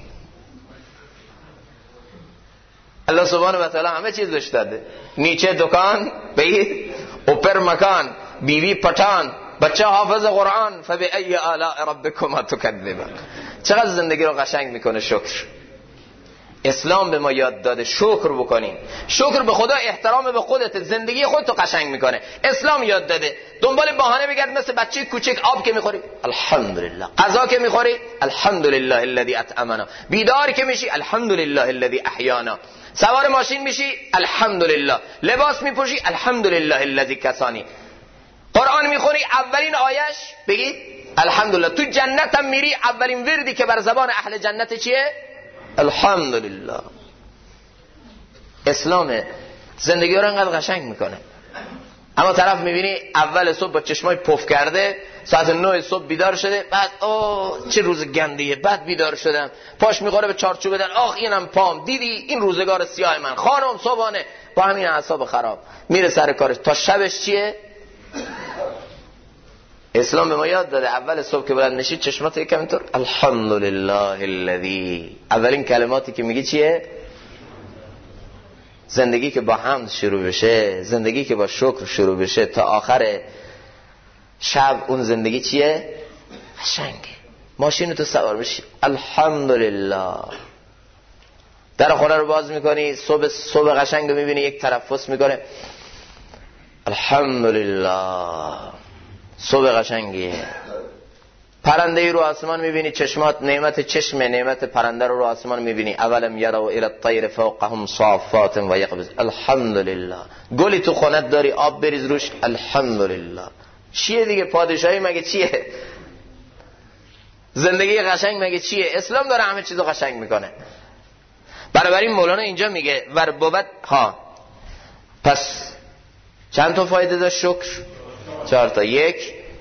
الله سبحانه و تعالی همه چیز بهش داده. نیچه دکان، بگید اوپر مکان، بیوی پتان، بچه حافظ قرآن، فبأی آلاء ربکما تکذبان. چقدر زندگی رو قشنگ میکنه شکر. اسلام به ما یاد داده شکر بکنیم. شکر به خدا، احترام به خودت، زندگی خودتو قشنگ میکنه. اسلام یاد داده. دنبال بهانه بگرد مثل بچه کوچک. آب که میخوری الحمدلله، غذا که میخوری الحمدلله الذی اطعمنا، بیدار که میشی الحمدلله الذی احیانا، سوار ماشین میشی الحمدلله، لباس میپوشی الحمدلله الذی کسانی، قرآن میخونی اولین آیش بگید الحمدلله. تو جنت هم میری اولین وردی که بر زبان اهل جنت چیه؟ الحمدلله. اسلام زندگی رو انقدر قشنگ میکنه. اما طرف میبینی اول صبح با چشمای پف کرده، ساعت 9 صبح بیدار شده، بعد چه روز گندیه، بعد بیدار شدم، پاش میخوره به چارچوب بدن، آخ اینم پام، دیدی این روزگار سیاه من، خانم صبحانه، با همین اعصاب خراب میره سر کارش تا شبش چیه؟ اسلام به ما یاد داده اول صبح که بلند نشید چشمات یکم اینطور الحمدلله الذی، اولین کلماتی که میگی چیه؟ زندگی که با حمد شروع بشه، زندگی که با شکر شروع بشه، تا آخر شب اون زندگی چیه؟ قشنگه. ماشین تو سوار بشی الحمدلله، در خونه رو باز میکنی، صبح قشنگ رو میبینی یک تنفس میکنه الحمدلله، صبح قشنگیه. پرنده ای رو آسمان میبینی، چشمات نعمت چشم، نعمت پرنده رو آسمان میبینی. اولم یروا الی الطیر فوقهم صافات و یقبض الحمدلله. گلی تو خونت داری، آب بریز روش الحمدلله. چیه دیگه پادشاهی مگه چیه؟ زندگی قشنگ مگه چیه؟ اسلام داره همه چیزو قشنگ میکنه. برابر این مولانا اینجا میگه ور بود ها. پس چند تا فایده داشت شکر؟ 4 تا. 1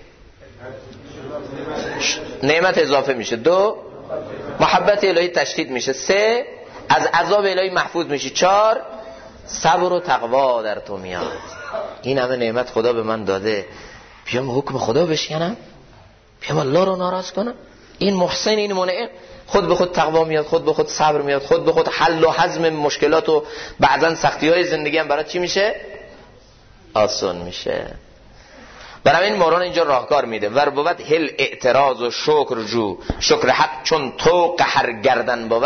نعمت اضافه میشه، 2 محبت الهی تشدید میشه، 3 از عذاب الهی محفوظ میشی، 4 صبر و تقوا در تو میاد. این همه نعمت خدا به من داده، بیام حکم خدا بشکنم؟ بیام الله رو ناراض کنم؟ این محسن، این منعم، خود به خود تقوا میاد، خود به خود صبر میاد، خود به خود حل و حزم مشکلات و بعضا سختی‌های زندگی هم برات چی میشه؟ آسان میشه. برای این مولانا اینجا راهکار میده: ور بود هل اعتراض و شکر جو، شکر حق چون تو قهر گردن بود.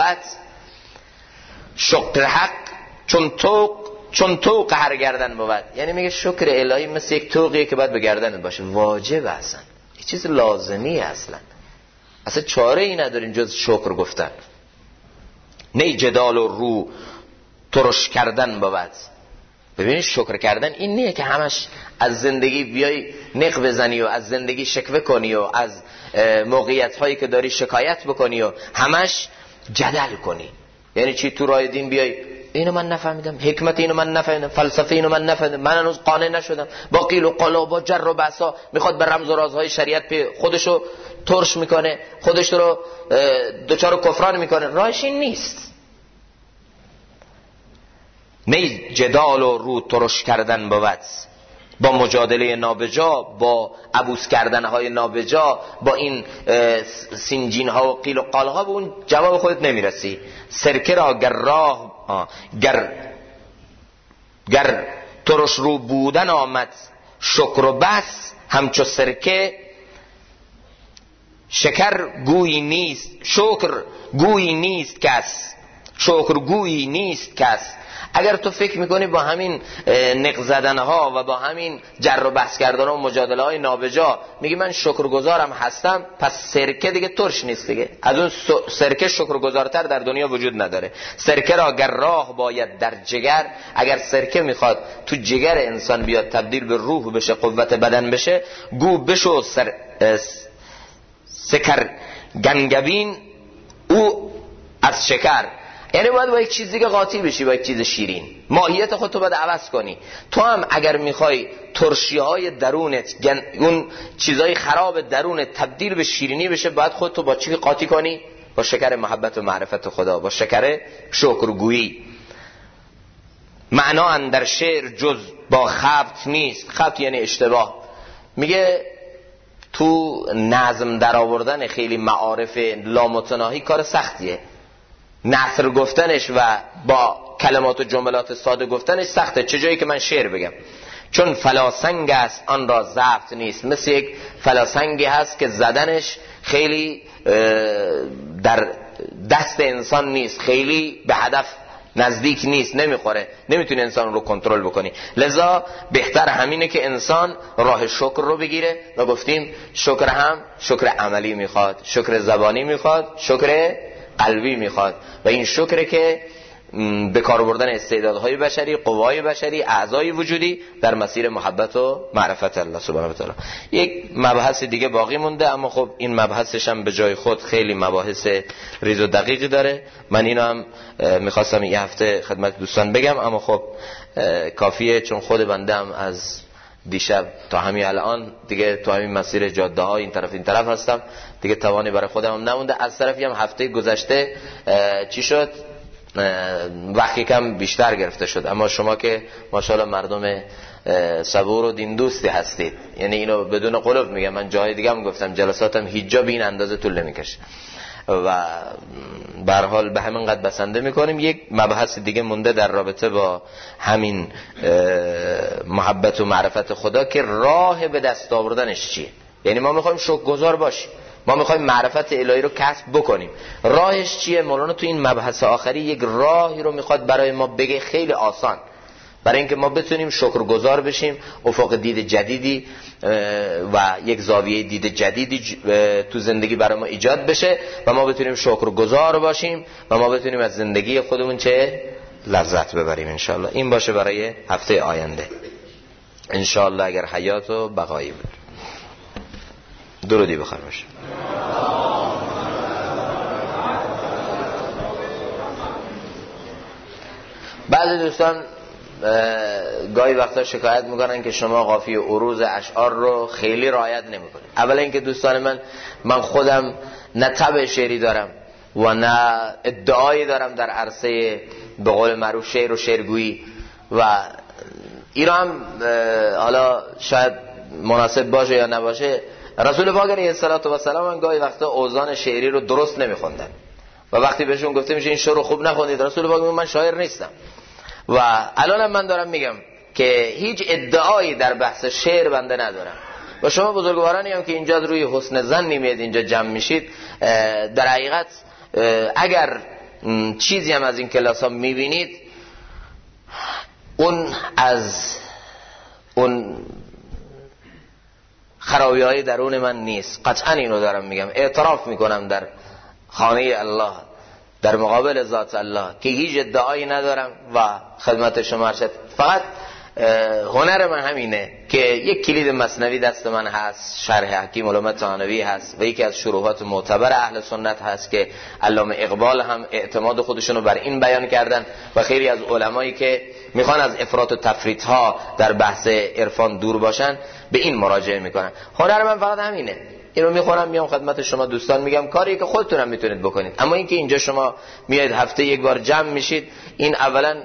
شکر حق چون تو قهر گردن بود. یعنی میگه شکر الهی مثل یک طوقیه که باید به گردنت باشه، واجب اصلا، یه چیز لازمی اصلا چاره ای نداریم جز شکر گفتن. نه جدال و رو ترش کردن بود. ببینید شکر کردن این نیه که همش از زندگی بیای نق بزنی و از زندگی شکوه کنی و از موقعیت هایی که داری شکایت بکنی و همش جدل کنی. یعنی چی؟ تو راه دین بیای اینو من نفهمیدم، حکمت اینو من نفهمیدم، فلسفه اینو من نفهمیدم، من هنوز قانع نشدم، با قیل و قال و با جر و بحثا میخواد به رمز و رازهای شریعت پی خودشو ترش میکنه، خودش رو دوچار کفران میکنه. راهش این نیست. نه جدال و رو ترش کردن بود، با مجادله نابجا، با عبوس کردن های نابجا، با این سینجین ها و قیل و قال ها به اون جواب خودت نمیرسی. سرکه را گر ترش رو بودن آمد، شکر و بس همچو سرکه شکر گویی نیست، شکر گویی نیست کس. اگر تو فکر میکنی با همین نق زدن ها و با همین جر و بحث کردن و مجادله های نابجا میگی من شکرگزارم هستم، پس سرکه دیگه ترش نیست دیگه. از اون سرکه شکرگزارتر در دنیا وجود نداره. سرکه را گر راه باید در جگر، اگر سرکه میخواد تو جگر انسان بیاد تبدیل به روح بشه، قوت بدن بشه، گو بشو سکر گنگبین او از شکر. یعنی باید با یک چیز دیگه قاطی بشی، با یک چیز شیرین. ماهیت خودتو باید عوض کنی. تو هم اگر میخوای ترشیهای درونت، اون چیزای خراب درونت تبدیل به شیرینی بشه، باید خودتو با چی قاطی کنی؟ با شکر محبت و معرفت خدا، با شکر شکرگویی. معنا اندر شعر جز با خبط نیست. خبط یعنی اشتباه. میگه تو نظم در آوردن خیلی معارف لامتناهی کار سختیه. نثر گفتنش و با کلمات و جملات ساده گفتنش سخته. چه جایی که من شعر بگم، چون فلاسنگ است آن را ضبط نیست. مثل یک فلاسنگی هست که زدنش خیلی در دست انسان نیست، خیلی به هدف نزدیک نیست، نمیخوره، نمیتونی انسان رو کنترل بکنی. لذا بهتر همینه که انسان راه شکر رو بگیره و گفتیم شکر هم شکر عملی میخواد، شکر زبانی میخواد، شکر قلبی میخواد. و این شکره که به کار بردن استعدادهای بشری، قوای بشری، اعضای وجودی در مسیر محبت و معرفت الله سبحانه و تعالی. یک مبحث دیگه باقی مونده، اما خب این مبحثش هم به جای خود خیلی مباحث ریز و دقیقی داره. من اینو هم میخواستم این هفته خدمت دوستان بگم، اما خب کافیه، چون خود بنده هم از دیشب تا همین الان دیگه تو همین مسیر جاده ها این طرف هستم، دیگه توانی برای خودم هم نمونده. از طرفی هم هفته گذشته چی شد، وقتی کم بیشتر گرفته شد. اما شما که ماشاءالله مردم صبور و دین دوستی هستید، یعنی اینو بدون قلوب میگم، من جای دیگه هم گفتم جلساتم هیچ جا به این اندازه طول نمیکشه و به هر حال به همین قد بسنده میکنیم. یک مبحث دیگه مونده در رابطه با همین محبت و معرفت خدا که راه به دست آوردنش چیه. یعنی ما میخوایم شکرگزار باشیم، ما میخوایم معرفت الهی رو کسب بکنیم، راهش چیه؟ مولانا تو این مبحث آخری یک راهی رو میخواد برای ما بگه، خیلی آسان، برای اینکه ما بتونیم شکرگزار بشیم، افق دید جدیدی و یک زاویه دید جدیدی تو زندگی برای ما ایجاد بشه و ما بتونیم شکرگزار باشیم و ما بتونیم از زندگی خودمون چه لذت ببریم انشالله. این باشه برای هفته آینده انشالله، اگر حیات و بقایی بود. درودی بخرمش. بعضی دوستان گاهی وقتا شکایت میکنن که شما قافیه عروض اشعار رو خیلی رعایت نمیکنید. اولا اینکه دوستان من خودم نه طبع شعری دارم و نه ادعایی دارم در عرصه به قول معروف شعر و شعرگویی و ایران حالا شاید مناسب باشه یا نباشه، رسول پاک علیه السلام گاهی وقتا اوزان شعری رو درست نمیخوندن و وقتی بهشون گفته میشه این شعر رو خوب نخوندید، رسول پاک میگه من شاعر نیستم. و الانم من دارم میگم که هیچ ادعایی در بحث شعر بنده ندارم و شما بزرگوارانی هم که اینجا روی حسن ظنی میاد اینجا جمع میشید، در حقیقت اگر چیزی هم از این کلاس ها میبینید اون از اون خرابی های درون من نیست، قطعا اینو دارم میگم، اعتراف میکنم در خانه الله در مقابل ذات الله که هیچ ادعایی ندارم و خدمت شما ارشد. فقط هنر من همینه که یک کلید مثنوی دست من هست، شرح حکیم علامه طحاوی هست و یکی از شروحات معتبر اهل سنت هست که علامه اقبال هم اعتماد خودشونو بر این بیان کردن و خیلی از علمایی که میخوان از افراط و تفریط ها در بحث عرفان دور باشن به این مراجعه میکنن. هنر من فقط همینه، اینو میخونم میام خدمت شما دوستان میگم، کاری که خودتونم میتونید بکنید. اما اینکه اینجا شما میاید هفته یک بار جمع میشید، این اولا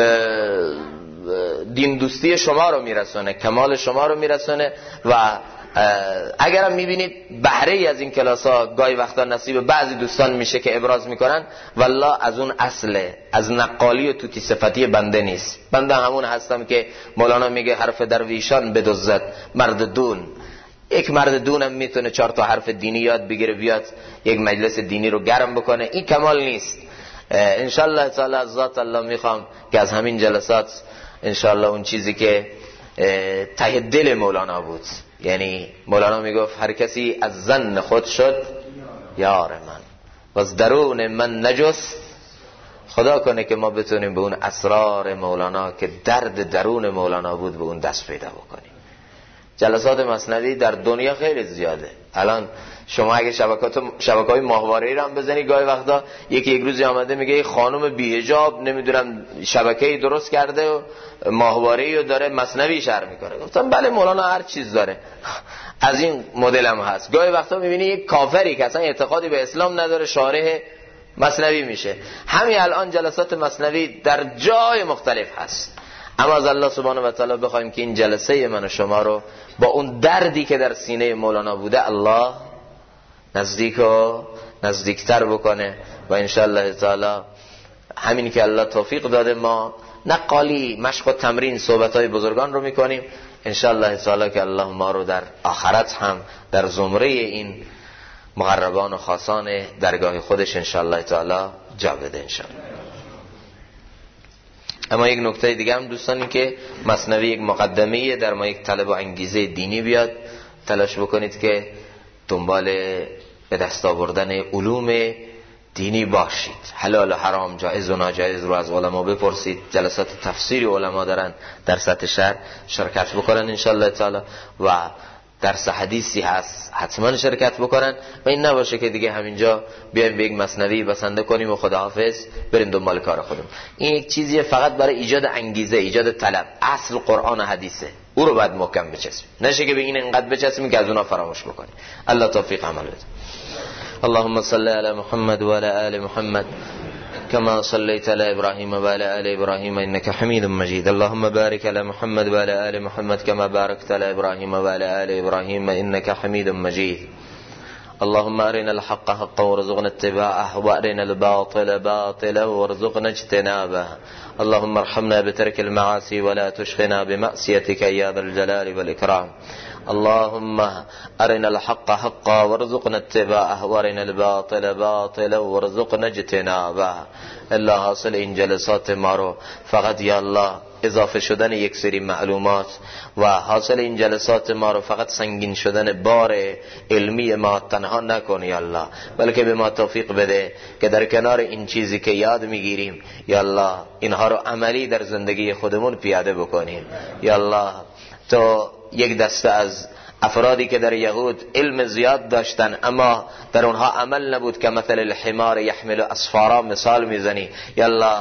دین دوستی شما رو میرسونه، کمال شما رو میرسونه و اگرم میبینید بهره ای از این کلاس ها گاهی وقتا نصیب بعضی دوستان میشه که ابراز میکنن، والله از اون اصله، از نقالی و توتی صفتی بنده نیست. بنده همون هستم که مولانا میگه حرف درویشان بدزد مرد دون. یک مرد دونم میتونه 4 تا حرف دینی یاد بگیره بیاد یک مجلس دینی رو گرم بکنه، این کمال نیست. انشالله تعالی از ذات الله میخوام که از همین جلسات انشالله اون چیزی که ته دل مولانا بود، یعنی مولانا میگفت هر کسی از ظن خود شد یار من و از درون من نجست، خدا کنه که ما بتونیم به اون اسرار مولانا که درد درون مولانا بود به اون دست پیدا بکنیم. جلسات مثنوی در دنیا خیلی زیاده. الان شما اگه شبکه‌های ماهواره‌ای رو هم بزنی، گاهی وقتا یک روزی آمده میگه یه خانم بی‌حجاب نمیدونم شبکه‌ای درست کرده و ماهواره‌ای رو داره مثنوی شرح میکنه. گفتم بله مولانا هر چیز داره، از این مدل هم هست. گاهی وقتا میبینی یک کافری که اصلا اعتقادی به اسلام نداره شارح مثنوی میشه. همین الان جلسات مثنوی در جای مختلف هست. اما از الله سبحانه و تعالی بخوایم که این جلسه من و شما رو با اون دردی که در سینه مولانا بوده الله نزدیک و نزدیکتر بکنه و انشاءالله تعالی همین که الله توفیق داده ما نقالی مشق و تمرین صحبت‌های بزرگان رو میکنیم، انشاءالله تعالی که الله ما رو در آخرت هم در زمره این مقربان و خاصان درگاه خودش انشاءالله تعالی جا بده انشاءالله. اما یک نکته دیگه هم دوستانی که مثنوی یک مقدمه‌ای در ما یک طلب و انگیزه دینی بیاد، تلاش بکنید که دنبال به دست آوردن علوم دینی باشید، حلال و حرام، جایز و ناجایز رو از علما بپرسید. جلسات تفسیری علما دارن در سطح شهر، شرکت بکنن انشالله تعالی و درس حدیثی هست حتما شرکت بکنن و این نباشه که دیگه همینجا بیایم به یک مثنوی بسنده کنیم و خداحافظ بریم دنبال کار خودمون. این یک چیزیه فقط برای ایجاد انگیزه، ایجاد طلب. اصل قرآن و حدیثه، او رو باید محکم بچسبیم، نشه که به این انقدر بچسبیم که از اونها فراموش بکنیم. الله توفیق عمل بده. اللهم صل على محمد وعلى آل محمد كما صليت على إبراهيم وعلى آل إبراهيم إنك حميد مجيد. اللهم بارك على محمد وعلى آل محمد كما باركت على إبراهيم وعلى آل إبراهيم إنك حميد مجيد. اللهم أرنا الحق حقا وارزقنا اتباعه وأرنا الباطل باطلا وارزقنا اجتنابه. اللهم ارحمنا بترك المعاصي ولا تشغلنا بمعصيتك يا ذا الجلال والإكرام. اللهم أرنا الحق حقا وارزقنا اتباعه وارنا الباطل باطلا وارزقنا اجتنابه. الله حاصل این جلسات ما رو فقط یا الله اضافه شدن یک سری معلومات و حاصل این جلسات ما رو فقط سنگین شدن بار علمی ما تنها نکن یا الله، بلکه به ما توفیق بده که در کنار این چیزی که یاد میگیریم یا الله اینها رو عملی در زندگی خودمون پیاده بکنیم. یا الله تو یک دسته از افرادی که در یهود علم زیاد داشتن اما در اونها عمل نبود که مثل الحمار یحمل اسفارا مثال میزنی، یا الله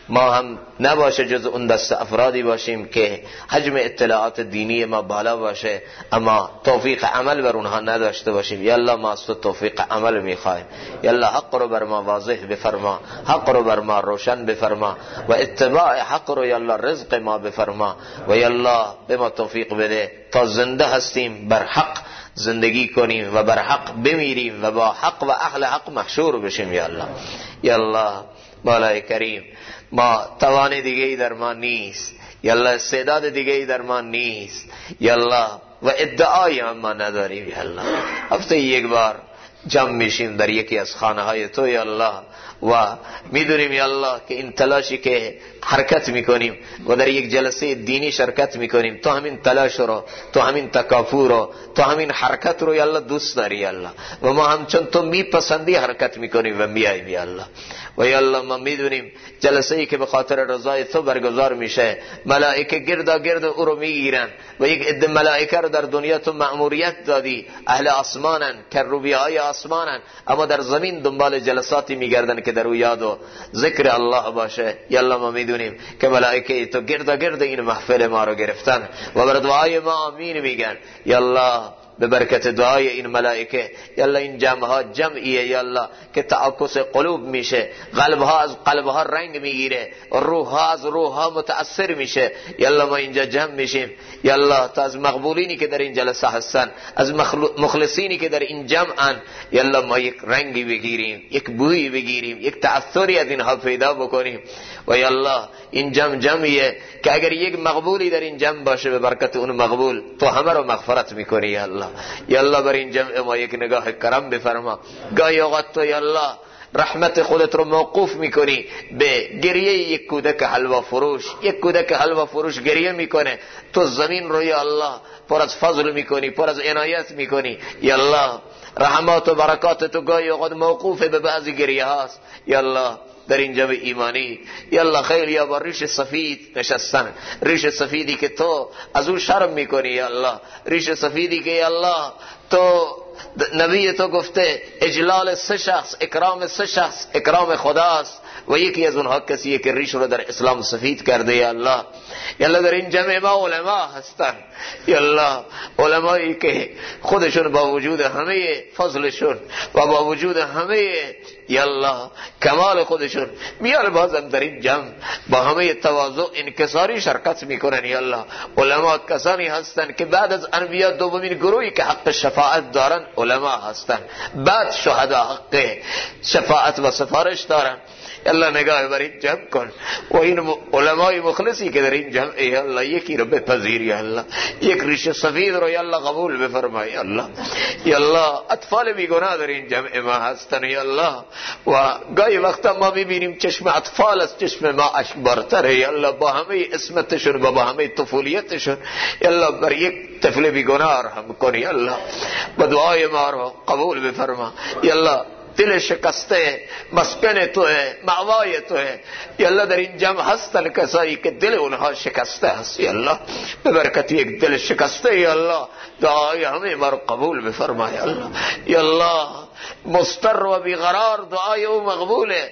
ما هم نباشه جز اون دست افرادی باشیم که حجم اطلاعات دینی ما بالا باشه اما توفیق عمل بر اونها نداشته باشیم. یا الله ما از تو توفیق عمل میخوایم. یا الله حق رو بر ما واضح بفرما، حق رو بر ما روشن بفرما و اتباع حق رو یا الله رزق ما بفرما و یا الله به ما توفیق بده تا زنده هستیم بر حق زندگی کنیم و بر حق بمیریم و با حق و اهل حق محشور بشیم. یا الله، یا الله مولای کریم، ما توان دیگه‌ای در ما نیست. یا الله استعداد دیگه‌ای در ما نیست. یا الله و ادعایی هم ما نداریم. یا الله هفته یک بار جمع میشیم در یکی از خانه های تو یا الله و میدونیم یا الله که این تلاشی که حرکت میکنیم و در یک جلسه دینی شرکت میکنیم تو همین تلاش رو، تو همین تکافر رو، تو همین حرکت رو یا الله دوست داری یا الله و ما هم چون تو میپسندی حرکت میکنیم و میاییم یا الله. و یا الله ما میدونیم جلسه ای که به خاطر رضای تو برگزار میشه ملائکه گرد او رو میگیرن و یک عده ملائکه رو در دنیا تو مأموریت دادی، اهل آسمانن، کروبیای آسمانن، اما در زمین دنبال جلساتی میگردن که در او یاد و ذکر الله باشه. یا الله ما میدونیم که ملائکه تو گرد این محفل ما رو گرفتن و بر دعای ما آمین میگن. یا الله به برکت دعای این ملائکه یا الله این جمعها جمعیه یا الله که تعاکس قلوب میشه، قلبها از قلبها رنگ میگیره، روحها از روحها متأثر میشه. یا الله ما اینجا جمع میشیم یا الله تا از مقبولینی که در این جلسه هستن، از مخلصینی که در این جمعن یا الله ما یک رنگی بگیریم، یک بویی بگیریم، یک تأثری از اینها پیدا بکنیم. و یا الله این جمعیه که اگر یک مقبولی در این جمع باشه به برکت اون مقبول تو همه رو مغفرت میکنی. یا الله، یا الله بر این جمع ما یک نگاه کرم بفرما. گاهی اوقات تو یا الله رحمت خودت رو موقوف میکنی به گریه یک کودک حلوا فروش. یک کودک حلوا فروش گریه میکنه، تو زمین رو یا الله پر از فضل میکنی، پر از عنایت میکنی. یا الله رحمات و برکات تو گاهی اوقات موقوف به بعضی گریه هاست. یا الله در این جمع ایمانی یا الله خیلی یا با ریش سفید نشستن، ریش سفیدی که تو از اون شرم میکنی. یا الله ریش سفیدی که یا الله تو نبی تو گفته اجلال سه شخص، اکرام سه شخص اکرام خداست و یکی از اونها کسیه که ریش رو در اسلام سفید کرده. یا الله، یا الله در این جمع ما علما هستن. یا الله علمایی که خودشون با وجود همه فضلشون و با وجود همه یا الله کمال خودشون میان بازم در این جمع با همه تواضع انکساری شرکت میکنن. یا الله علما کسانی هستن که بعد از انبیا دومین گروهی که حق شفاعت دارن علما هستن، بعد شهدا حق شفاعت و سفارش دارن. یا الله نگاه بر این جمع کن و این علمای مخلصی که در این جمع یا الله یکی رو بپذیر. یا الله یک ریش سفید رو یا الله قبول بفرمای. یا الله، یا الله اطفال بیگناه در این جمع ما هستن. یا الله و گاهی وقتا ما میبینیم چشم اطفال از چشم ما اشکبارتره. یا الله با همه اسمتشون و با همه طفولیتشون یا الله بر یک طفل بیگناه رحم کن. یا الله با دعای ما رو قبول بفرما. یا الله دل شکسته مسکن تو ہے، مأوای تو ہے. یا الله در این جمع هستن کسایی که دل اونها شکسته هست. یا الله به برکت یک دل شکسته یا الله دعای همه ما رو قبول بفرما. یا الله، یا الله مستر و بیقرار دعای او مقبوله،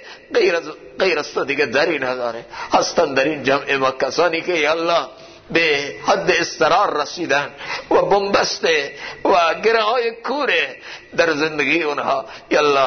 غیر از تو دیگه دری نداره. هستن در این جمع ما کسانی که یا الله به حد استقرار رسیدن و بنبسته و گره های کوره در زندگی اونها. یا الله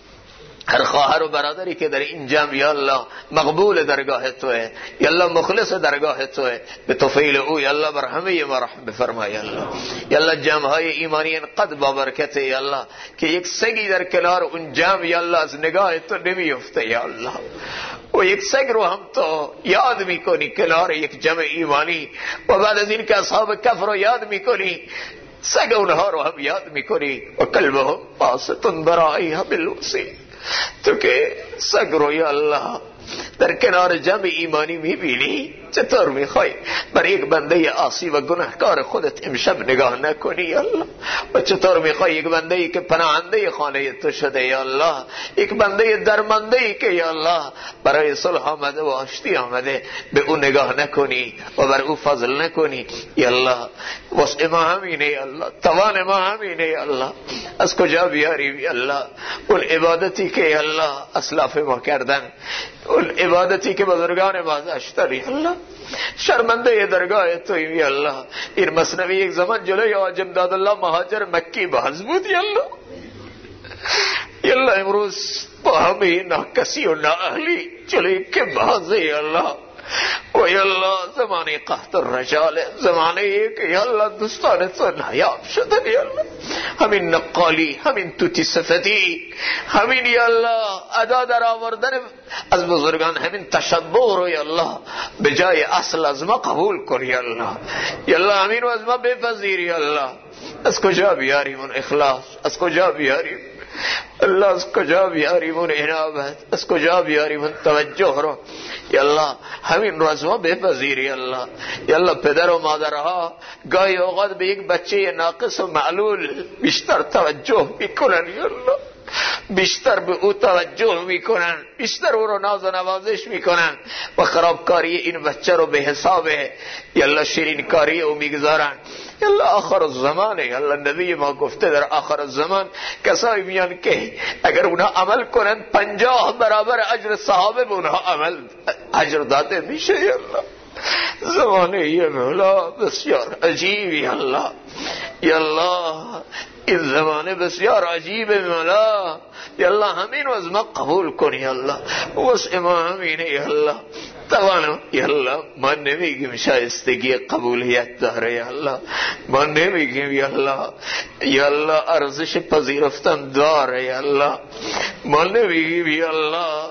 هر خواهر و برادری که در این جمع یا الله مقبول درگاه توه، یا الله مخلص درگاه توه، به توفیل او یا الله بر همه ما رحم بفرما. یا الله، یا الله جمع های ایمانی انقدر با برکت یا الله که یک سگی در کنار اون جمع یا الله از نگاه تو نمیفته. یا الله و یک سگ رو هم تو یاد میکنی کنار یک جمع ایمانی و بعد از این که اصحاب کف رو یاد میکنی سگ اونها رو هم یاد میکنی و قلبهم باسط برائیها بالوصی. تو که سگ رو یا الله در کنار جمع ایمانی میبینی، چطور میخوای بر یک بنده عاصی و گناهکار خودت امشب نگاه نکنی؟ یا الله و چطور میخوای یک بنده که پناهنده خانه تو شده یا الله، یک بنده درمنده که یا الله برای صلح آمده و آشتی آمده به اون نگاه نکنی و بر او فضل نکنی؟ یا الله وسع ما همینه، یا الله توان ما همینه. یا الله از کجا بیاریم یا الله اون عبادتی که یا الله اسلاف ما کردن، اون عبادتی که بزرگان ما داشتن یا الله. شرمنده درگاه توییم یا الله. این مثنوی یک زمان جلوی حاج امدادالله مهاجر مکی باز بود یا الله. یا الله امروز با همه ناکسی و نااهلی جلوی که بازه یا الله. و یا الله زمانی قحط الرجال، زمانی که یا الله دوستان تو نایاب شدن یا الله. همین نقالی، همین توتی سفدی، همین یا الله ادا در آوردن از بزرگان، همین تشبه رو یا الله به جای اصل از ما قبول کن یا الله. یا الله همین رو از ما بپذیر یا الله. از کجا بیاریم اون اخلاص؟ از کجا بیاریم الله؟ از کجا بیاریم اون عنابت؟ از کجا بیاریم اون توجه رو یا الله؟ همین رو از ما بپذیر یا الله. یا الله پدر و مادرها گاهی اوقات به یک بچه ناقص و معلول بیشتر توجه میکنن یا الله، بیشتر به او توجه میکنن، بیشتر او رو ناز و نوازش میکنن و خرابکاری این بچه رو به حساب یا الله شیرین کاری او میگذارن. یا الله آخر الزمان، یا الله نبی ما گفته در آخر الزمان کسایی میان که اگر اونها عمل کنن 50 برابر اجر صحابه به اونها عمل اجر داده میشه یا الله. زمانه یا مولا بسیار عجیب یا الله. یا الله این زمانه بسیار عجیب مولا. یا الله همین رو از ما قبول کن یا الله. واسه ما همینه یا الله. توانم یا الله ما نمیگیم شایستگی قبولیت داره یا الله، ما نمیگیم یا الله یا الله ارزش پذیرفتن داره یا الله، ما نمیگیم یا الله،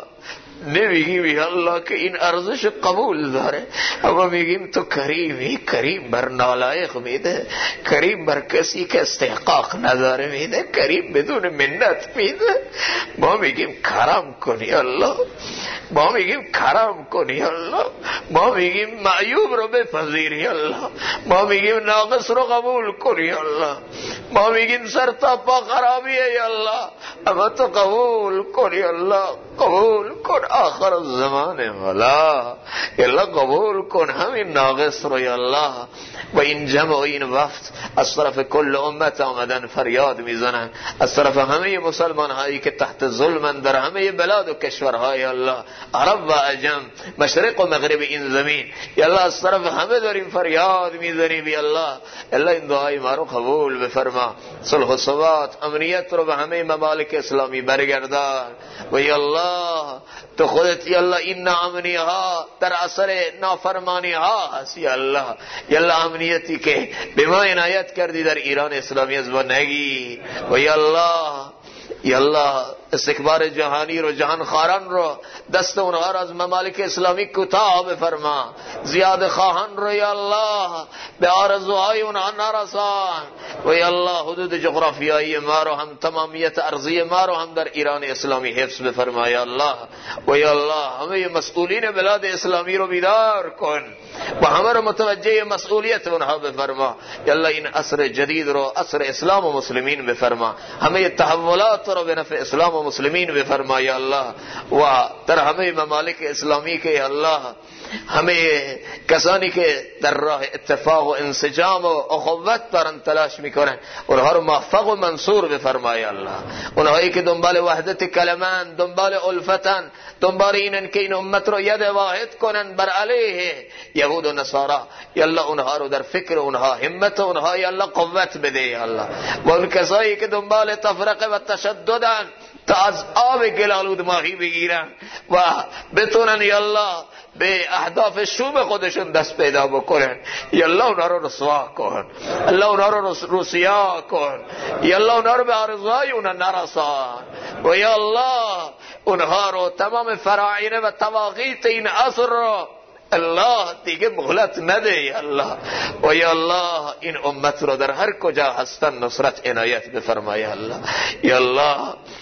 نمیگیم یا الله که این ارزش قبول داره، اما میگیم تو کریمی، کریم بر نالایق میده، کریم بر کسی که استحقاق نداره میده، کریم بدون منت میده. ما میگیم کرم کن یا الله، ما میگیم کرم کن یا الله، ما میگیم معیوب رو بپذیر یا الله، ما میگیم ناقص رو قبول کن یا الله، ما میگیم سر تا پا خرابیه یا الله، اما تو قبول کن یا الله، قبول کن آخر الزمان مولا یا الله، قبول کن همین ناقص رو یا الله. و این جمع و این وفد از طرف کل امت آمدن فریاد میزنن، از طرف همه مسلمان هایی که تحت ظلمن در همه بلاد و کشورهای الله، عرب و عجم، مشرق و مغرب این زمین یا الله، از طرف همه داریم فریاد میزنیم یا الله. الله این دعای ما رو قبول بفرما، صلح و ثبات امنیت رو به همه ممالک اسلامی برگردان. و یا الله تو خودت یا الله این ناامنی ها در اثر نافرمانی ها هست یا الله. یا الله امنیتی که به ما عنایت کردی در ایران اسلامی از ما نگی. و یا الله یا الله استکبار جهانی رو، جهان خاران رو، دست اونها رو از ممالک اسلامی کوتاه بفرما، زیاد خواهان رو یا الله به آرزوهای اونها نرسان. و یا الله حدود جغرافیایی ما رو هم، تمامیت ارضی ما رو هم در ایران اسلامی حفظ بفرما یا الله. و یا الله همه مسئولین بلاد اسلامی رو بیدار کن و همه رو متوجه مسئولیت اونها بفرما یا الله. این عصر جدید رو عصر اسلام و مسلمین بفرما، همه تحولات رو به نفع اسلام و مسلمین بفرما یا الله. و در همه ممالک اسلامی که یا الله همه کسانی که در راه اتفاق و انسجام و اخوت دارن تلاش میکنن اونها رو موفق و منصور بفرما یا الله. اونهایی که دنبال وحدت کلمان، دنبال الفتن، دنبال اینن که این امت رو ید واحد کنن بر علیه یهود و نصارا یا الله، اونها رو در فکر اونها، همت اونها یا الله قوت بده یا الله. و اون کسایی که دنبال تفرقه و تشددن تا از آب گلالود ماهی بگیرن و بتونن یا الله به اهداف شوم خودشون دست پیدا بکنن یا الله، اونها رو رسوا کن، الله اونها رو رسیا کن یا الله، اونها رو به آرزوهای اونها نرسان. و یا الله اونها رو تمام فراعنه و تواغیت این عصر رو الله دیگه مهلت نده یا الله. و یا الله این امت رو در هر کجا هستن نصرت عنایت بفرما یا الله. یا الله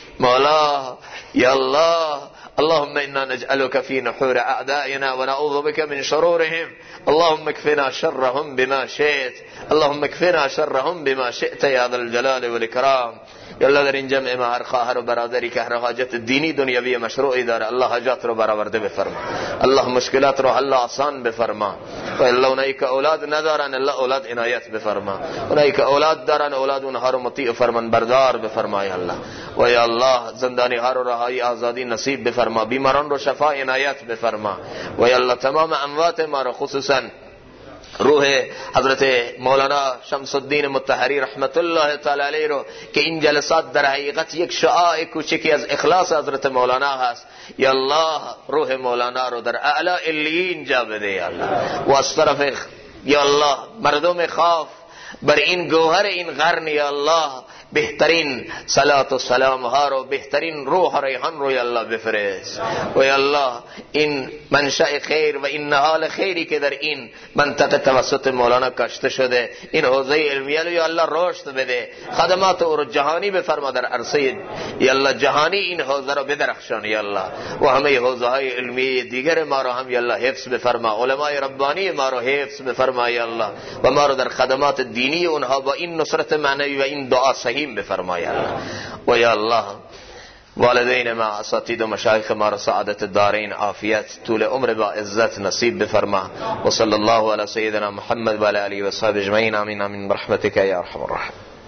مولا یا الله، اللهم إنا نجعلك في نحور أعدائنا ونعوذ بك من شرورهم، اللهم اكفنا شرهم بما شئت، اللهم اكفنا شرهم بما شئت يا ذا الجلال والإكرام. یا الله در این جمع ما هر خواهر و برادری که هر حاجت دینی دنیوی مشروعی داره الله حاجات رو برآورده بفرما، الله مشکلات رو حل آسان بفرما. و الله اونایی که اولاد ندارن الله اولاد عنایت بفرما، اونایی که اولاد دارن اولاد اونها رو مطیع و فرمان بردار بفرما یا الله. و یا الله زندانی ها رو رهایی آزادی نصیب بفرما، بیماران رو شفا عنایت بفرما. و یا الله تمام اموات ما رو خصوصا روح حضرت مولانا شمس الدین مطهری رحمت الله تعالی علیه رو که این جلسات در حقیقت یک شعاع کوچکی از اخلاص حضرت مولانا هست، یا الله روح مولانا رو در اعلی علیین جا بده یا الله. و از طرف یا الله مردم خاف بر این گوهر این قرن یا الله بهترین صلات و سلام ها رو، بهترین روح ریحان رو یا الله بفرست. و یا الله این منشأ خیر و این نهال خیری که در این منطقه توسط مولانا کاشته شده، این حوزه علمیه رو یا الله رشد بده، خدمات او رو جهانی بفرما، در عرصه یا الله جهانی این حوزه رو بدرخشان یا الله. و همه حوزه های علمی دیگر ما رو هم یا الله حفظ بفرما، علمای ربانی ما رو حفظ بفرما یا الله، و ما رو در خدمات دینی اونها با این نصرت معنوی و این دعا صحیح بفرمای الله. و یا الله والدین ما، اساتید و مشایخ ما را سعادت دارین، عافیت، طول عمر با عزت نصیب بفرما. و صلی الله علی سیدنا محمد و علی آله و صحبه اجمعین. آمین آمین برحمتک یا ارحم الراحمین.